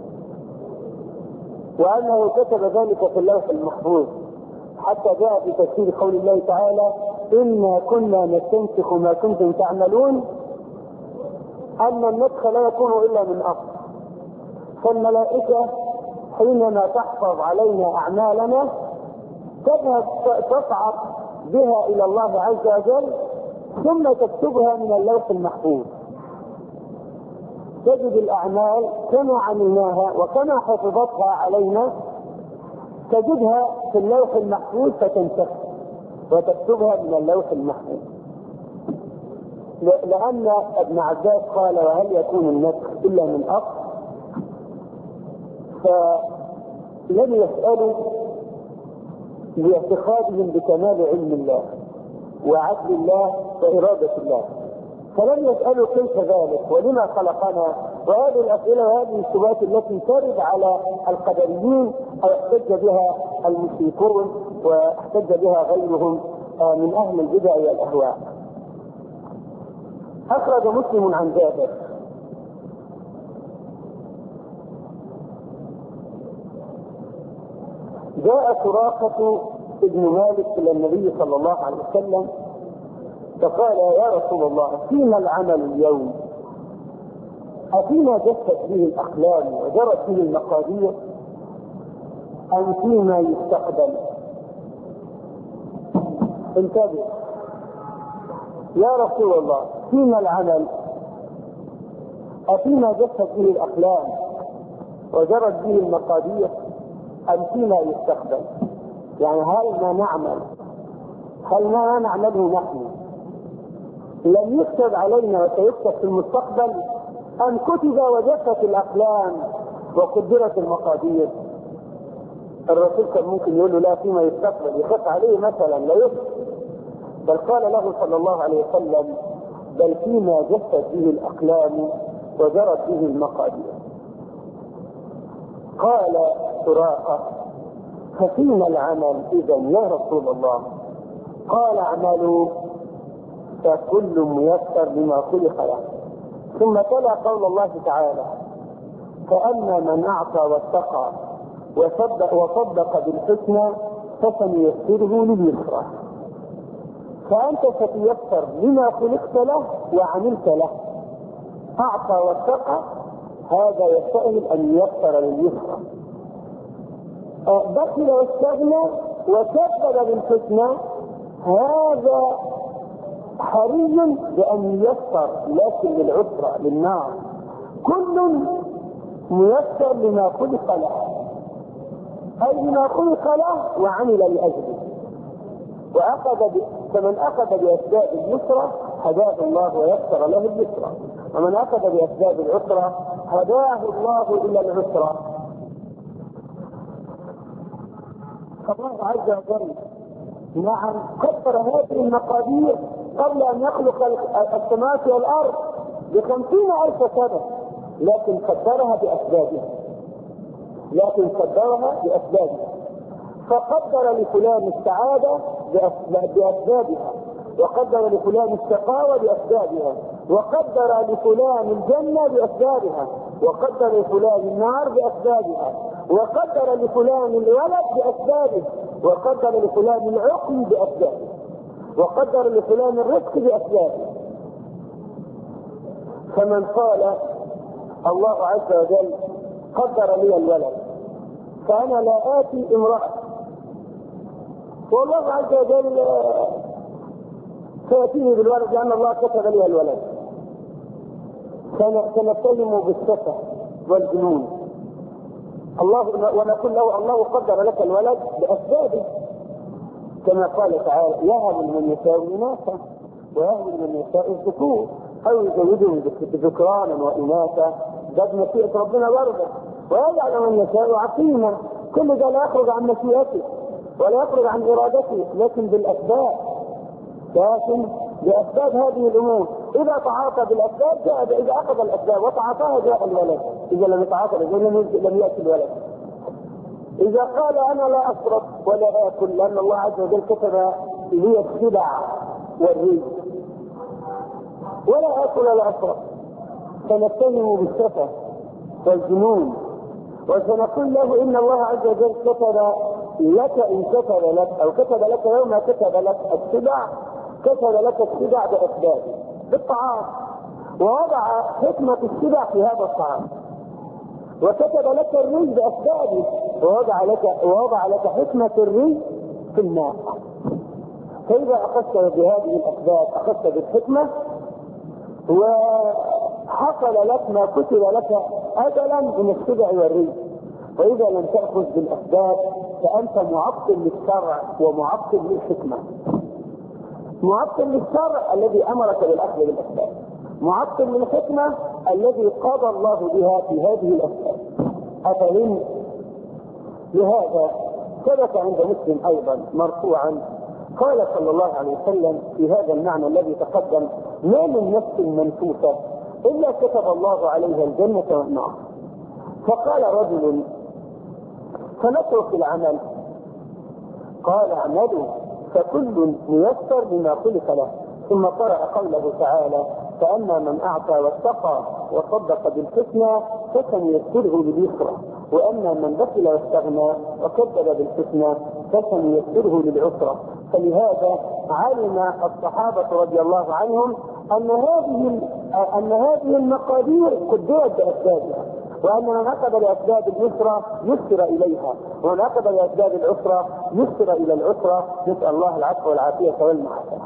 Speaker 1: وأنه كتب ذلك في اللوح المحفوظ، حتى جاء في تفسير قول الله تعالى: إنا كنا نستنسخ ما كنتم تعملون، أن النسخ لا يكون إلا من أصل. فالملائكة حينما تحفظ علينا أعمالنا تذهب تصعد بها إلى الله عز وجل، ثم تكتبها من اللوح المحفوظ. تجد الأعمال كما عملناها وكما حفظتها علينا، تجدها في اللوح المحفوظ فتنسخ وتكتبها من اللوح المحفوظ. لأن ابن عباس قال: وهل يكون النسخ إلا من أصل؟ فلم يسألوا لاعتقادهم بكمال علم الله وعدل الله وإرادة الله، فلم يسألوا كيف ذلك ولما خلقنا. وهذه الأسئلة وهذه الشبهات التي ترد على القدريين أو احتج بها المشركون واحتج بها غيرهم من أهل البدع والأهواء. أخرج مسلم عن جابر جاء سراقة ابن مالك إلى النبي صلى الله عليه وسلم فقال: يا رسول الله، فيما العمل اليوم؟ أفيما جفت به الأقلام وجرت به المقادير أم فيما يستقبل؟ انتبه يا رسول الله، فيما العمل؟ أفيما جفت به الأقلام وجرت به المقادير أم فيما يستقبل؟ يعني هل ما نعمله نحن لم يكتب علينا وسيكتب في المستقبل، أم كتب وجفت الأقلام وقدرت المقادير؟ الرسول كان ممكن يقول له: لا، فيما يستقبل، يخاف عليه مثلا لا يكتب، بل قال له صلى الله عليه وسلم: بل فيما جفت به الأقلام وجرت به المقادير. قال سراقة: ففينا العمل إذا يا رسول الله؟ قال: اعملوا فكل ميسر لما خلق له. ثم تلا قول الله تعالى: فأما من أعطى واتقى وصدق بالحسنى فسنيسره لليسرى. فأنت ستيسر لما خلقت له وعملت له. أعطى واتقى، هذا يستأهل أن ييسر لليسرى. بخل واستغنى وكذب بالحسنى، هذا حري بأن ييسر لكن للعسرى للنار. كل ميسر لما خلق له، أي لما خلق له وعمل لأجله. فمن أخذ بأسباب اليسرى هداه الله ويسر له اليسرى، ومن أخذ بأسباب العسرى هداه الله إلى العسرى. الله عز وجل نعم قدر هذه المقادير قبل أن يخلق السماوات والأرض ب50,000 سنة، لكن قدرها بأسبابها. فقدر لفلان السعادة بأسبابها، وقدر لفلان الشقاوة بأسبابها، وقدر لفلان الجنة بأسبابها، وقدر لفلان النار بأسبابها، وقدر لفلان الولد بأسبابه، وقدر لفلان العقل بأسبابه، وقدر لفلان الرزق بأسبابه. فمن قال الله عز وجل قدر لي الولد فأنا لا آتي امرأة، والله عز وجل سيأتيه بالولد لأن الله كتب لي الولد، سنتهم بالسفة والجنون. ونقول له الله قدر لك الولد بأسبابه، كما قال تعالى: يهب لمن يشاء إناثا ويهب لمن يشاء الذكور أو يزوجهم ذكرانا وإناثا، ده بمشيئة ربنا برضه، ويجعل من يشاء عقيما. كل ده لا يخرج عن مشيئته ولا يخرج عن إرادته، لكن بالأسباب، لكن بأسباب هذه الأمور. إذا تعاطى بالأسباب جاء، إذا أخذ الأسباب وتعاطاها جاء الولد، إذا لم يتعاطى لم يأتي الولد. إذا قال أنا لا أشرب ولا آكل لأن الله عز وجل كتب لي السبع والرزق، ولا آكل ولا أشرب، سنتهم بالسفة والجنون، وسنقول له إن الله عز وجل كتب لك، إن كتب لك أو كتب لك يوم كتب لك السبع، كتب لك السبع بأسباب بالطعام، ووضع حكمة السبع في هذا الطعام، وكتب لك الرزق بأسبابه، ووضع لك حكمة الرزق في الماء. فإذا أخذت بهذه الأسباب أخذت بالحكمة، وحصل لك ما كتب لك أجلا من السبع والرزق. وإذا لم تأخذ بالأسباب فأنت معطل للشرع ومعطل للحكمة. معطل للشرع الذي أمرك بالأخذ بالأسباب، معطل للحكمة الذي قضى الله بها في هذه الأسباب. أفهم؟ لهذا ثبت عند مسلم أيضا مرفوعا قال صلى الله عليه وسلم في هذا المعنى الذي تقدم: ما من نفس منفوسة إلا كتب الله عليها الجنة والنار. فقال رجل: فنترك العمل؟ قال: اعملوا فكل ميسر لما خلق له. ثم قرأ قوله تعالى: فأما من أعطى واتقى وصدق بالحسنى فسنيسره لليسرى، وأما من بخل واستغنى وكذب بالحسنى فسنيسره للعسرى. فلهذا علم الصحابة رضي الله عنهم أن هذه المقادير قدرت بأسبابها، وأن من أخذ بأسباب اليسرى يسر إليها، ومن أخذ بأسباب العسرى يسر إلى العسرى. نسأل الله العفو والعافية والمعافاة.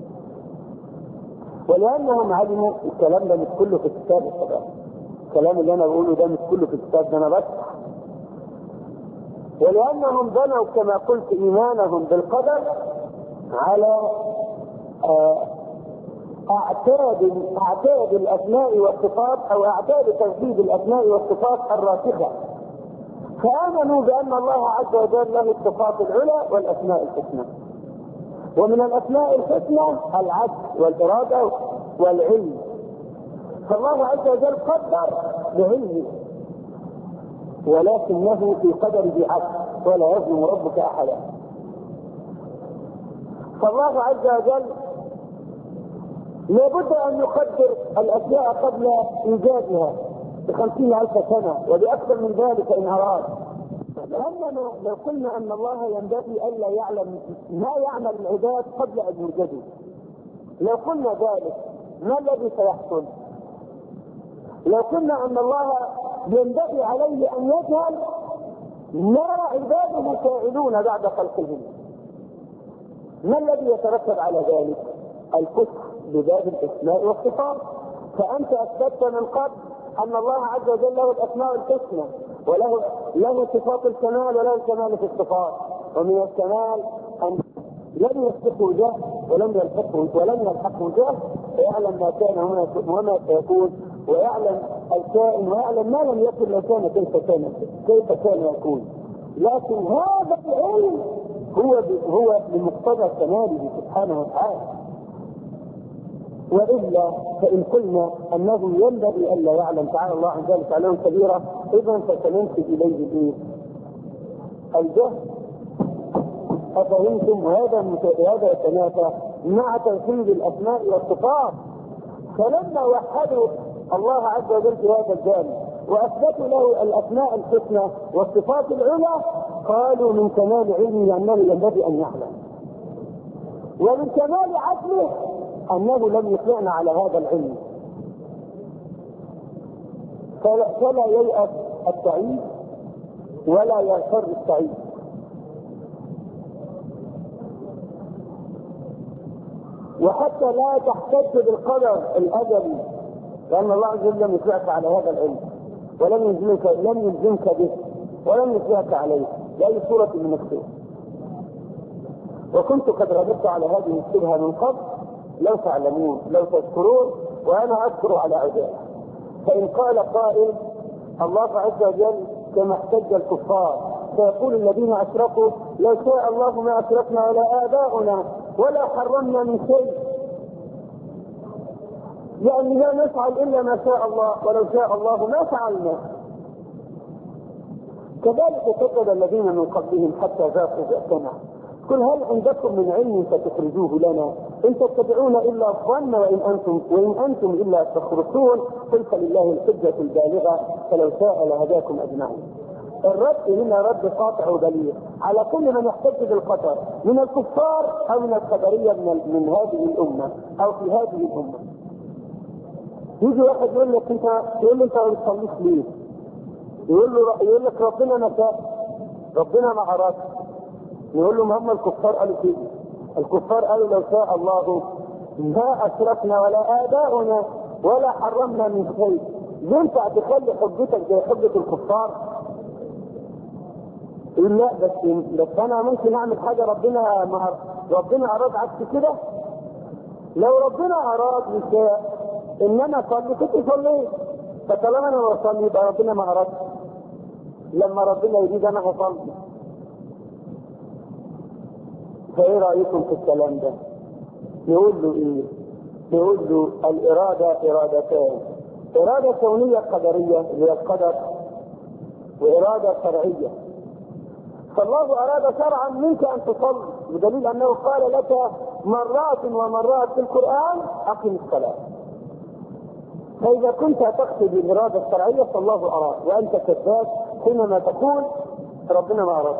Speaker 1: ولأنهم علموا الكلام ده مش كله في الكتاب الصباح، الكلام اللي أنا بقوله ده مش كله في الكتاب ده، أنا بس. ولأنهم بنوا كما قلت إيمانهم بالقدر على أعتاد الأسماء والصفات، أو أعتاد توحيد الأسماء والصفات الراسخة، فآمنوا بأن الله عز وجل له الصفات العلى والأسماء الحسنى. ومن الأسماء الحسنى العدل والإرادة والعلم، فالله عز وجل قدر بعلمه ولكنه في قدره عدل ولا يظلم ربك أحدا. فالله عز وجل لابد أن يقدر الأشياء قبل إيجادها ب50,000 سنة وبأكثر من ذلك إن أراد. لأننا لو قلنا أن الله ينبغي ألا يعلم ما يعمل العباد قبل أن يوجدوا، لو قلنا ذلك ما الذي سيحصل؟ لو قلنا أن الله ينبغي عليه أن يجهل ما عباده فاعلون بعد خلقهم، ما الذي يترتب على ذلك؟ الكفر بباب الأسماء والصفات. فأنت أثبتت من قبل أن الله عز وجل له الأسماء الحسنى وله صفات الكمال وله الكمال في الصفات، ومن الكمال أن لم يسبقه جهل ولم يلحقه جهل، ويعلم ما كان وما سيكون، ويعلم الكائن ويعلم ما لم يكن لو كان كيف كان يكون. لكن هذا العلم هو بمقتضى كماله سبحانه وتعالى. وإلا فإن قلنا أنه ينبغي ألا يعلم تعالى الله عن ذلك علوا كبيرا، إذا فسننسب إليه الجهل. أفهمتم؟ وهذا يتنافى مع توحيد الأسماء والصفات. فلما وحدوا الله عز وجل في هذا الجانب وأثبتوا له الأسماء الحسنى والصفات العلى، قالوا من كمال علمه أنه ينبغي أن يعلم، ومن كمال عدله أنه لم يطلعنا على هذا العلم. فلا ييأس السعيد ولا يغتر السعيد. وحتى لا تحتج بالقدر الأزلي، لأن الله عز وجل لم يطلعك على هذا العلم ولم يلزمك به ولم يطلعك عليه بأي صورة من الصور. وكنت قد رددت على هذه الشبهة من قبل، لو تعلمون لو تذكرون، وأنا أذكر على عجالة. فإن قال قائل الله عز وجل كما احتج الكفار فيقول الذين أشركوا لو شاء الله ما أشركنا ولا آباؤنا ولا حرمنا من شيء، يعني لا نفعل إلا ما شاء الله ولو شاء الله ما فعلنا. كذلك كذب الذين من قبلهم حتى ذاقوا بأسنا. قل هل عندكم من علم فتخرجوه لنا؟ إن تتبعون إلا الظن وإن أنتم إلا تخرصون. قل فلله الحجة البالغة فلو شاء لهداكم أجمعين. الرد هنا رد قاطع وبليغ على كل من يحتج بالقدر من الكفار أو من القدرية من هذه الأمة أو في هذه الأمة. يجي واحد يقول لك أنت ما بتصليش ليه؟ يقول لك ربنا نسى، ربنا ما أراد. يقول له ما هم الكفار قالوا كده؟ الكفار قالوا لو شاء الله ما أشركنا ولا آباؤنا ولا حرمنا من شيء. ينفع تخلي حجتك زي حجة الكفار؟ يقول لا بس أنا ممكن أعمل حاجة ربنا أراد عكس كده. لو ربنا أراد يشاء إنما صلي كنت صليت، فطالما أنا بصلي يبقى ربنا ما أراد. لما ربنا يريد أنا هصلي. فايه رأيكم في الكلام ده؟ نقول له ايه؟ نقول له الإرادة إرادتان، إرادة كونية قدرية اللي هي القدر، وإرادة شرعية. فالله أراد شرعا منك أن تصلي، بدليل أنه قال لك مرات ومرات في القرآن أقم الصلاة. فإذا كنت تقصد الإرادة الشرعية فالله أراد، وأنت كذاب حينما تقول ربنا ما أراد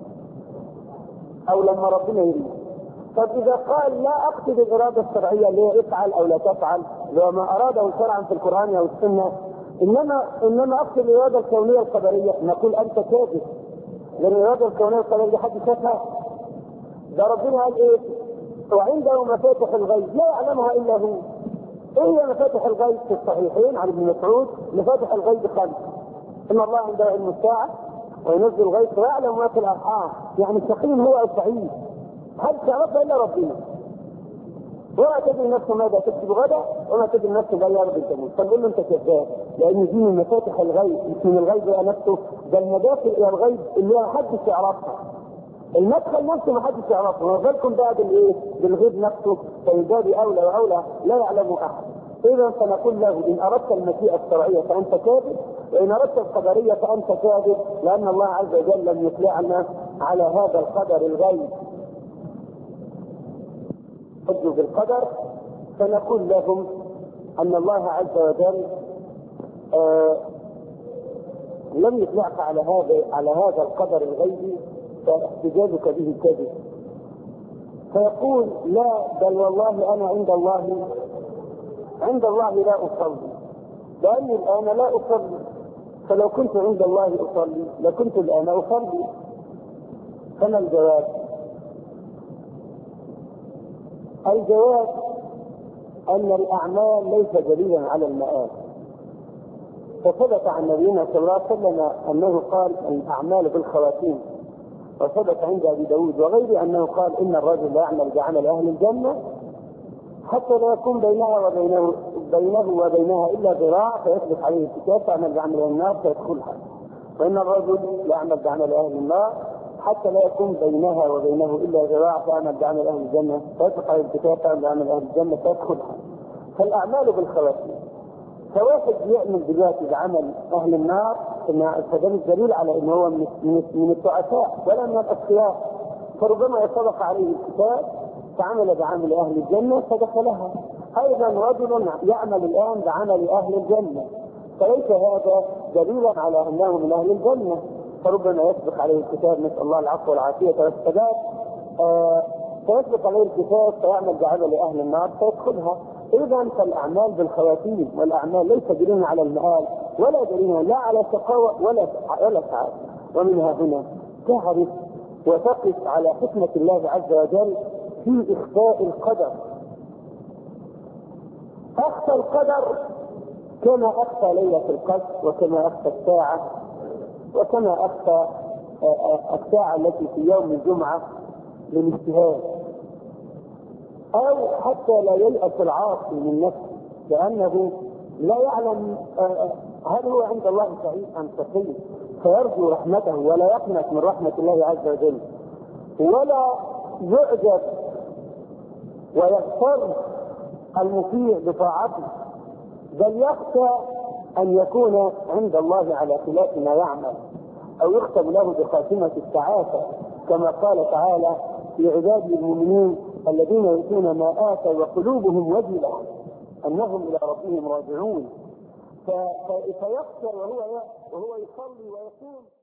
Speaker 1: أو لما ربنا يريد. طب إذا قال لا أقصد الإرادة الشرعية اللي هي افعل أو لا تفعل وما أراده شرعا في القرآن أو السنة، إنما أقصد الإرادة الكونية القدرية، نقول أنت كاذب، لأن الإرادة الكونية القدرية حد شافها؟ ده ربنا قال إيه؟ وعنده مفاتح الغيب لا يعلمها إلا هو. إيه هي مفاتح الغيب؟ في الصحيحين عن ابن مسعود مفاتح الغيب 5: إن الله عنده علم الساعة وينزل الغيث ويعلم ما في الأرحام. يعني السقيم هو السعيد، هل تعرفها إلا ربنا. ولا تدري نفس ماذا تكسب غدا وما تدري نفس لا يرضي تموت. فنقول له أنت كذاب، لأن دي من مفاتح الغيب، مش من الغيب إلى نفسه، ده المداخل إلى الغيب اللي ما حدش يعرفها. المدخل نفسه ما حدش يعرفه، وما بالكم بقى بالإيه؟ بالغيب نفسه. فالباب أولى وأولى لا يعلمه أحد. إذا فنقول له إن أردت المشيئة الشرعية فأنت كاذب، وإن أردت القدرية فأنت كاذب، لأن الله عز وجل لم يطلعنا على هذا القدر الغيب. حجوا بالقدر، فنقول لهم أن الله عز وجل لم يطلعك على هذا القدر الغيبي، فاحتجاجك به كذب. فيقول لا، بل والله أنا عند الله لا أصلي، لأني الآن لا أصلي، فلو كنت عند الله أصلي لكنت الآن أصلي. فما الجواب؟ الجواب أن الأعمال ليس دليلا على المآل. فثبت عن نبينا صلى الله عليه وسلم أنه قال الأعمال بالخواتيم، وثبت عند أبي داود وغيره أنه قال إن الرجل لا يعمل بعمل أهل الجنة حتى لا يكون بينه وبينها إلا ذراع فيسبق عليه الكتاب فيعمل بعمل أهل النار فيدخلها، وإن الرجل لا يعمل بعمل أهل النار حتى لا يكون بينها وبينه إلا ذراع فيعمل بعمل أهل الجنة فيسبق عليه الكتاب فيعمل بعمل أهل الجنة فيدخلها. فالأعمال بالخواتيم، فواحد يعمل دلوقتي بعمل أهل النار فده الدليل على أنه هو من الضعفاء ولا من الأشقياء، فربما يسبق عليه الكتاب فعمل بعمل أهل الجنة فدخلها. أيضا رجل يعمل الآن بعمل أهل الجنة، فليس هذا دليلا على أنه من أهل الجنة، فربما يسبق عليه الكتاب، نسأل الله العفو والعافية والسداد، فيسبق عليه الكتاب فيعمل بعمل أهل النار فيدخلها. إذا فالأعمال بالخواتيم، والأعمال ليس دليلا على المآل ولا دليلا لا على شقاوة ولا سعادة. ومنها هنا تعرف وتقف على حكمة الله عز وجل في إخفاء القدر. أخفى القدر كما أخفى ليلة القدر، وكما أخفى الساعة، وكما أخفى الساعة التي في يوم الجمعة للاجتهاد، أو حتى لا ييأس العاصي من نفسه لأنه لا يعلم هل هو عند الله سعيد أم شقي، فيرجو رحمته ولا يقنط من رحمة الله عز وجل، ولا يعجب ويغتر المطيع بطاعته، بل يخشى أن يكون عند الله على خلاف ما يعمل، أو يختم له بخاتمة السعادة، كما قال تعالى في عباد المؤمنين الذين يؤتون ما آتوا وقلوبهم وجلة أنهم إلى ربهم راجعون. فيخشى وهو يصلي ويقول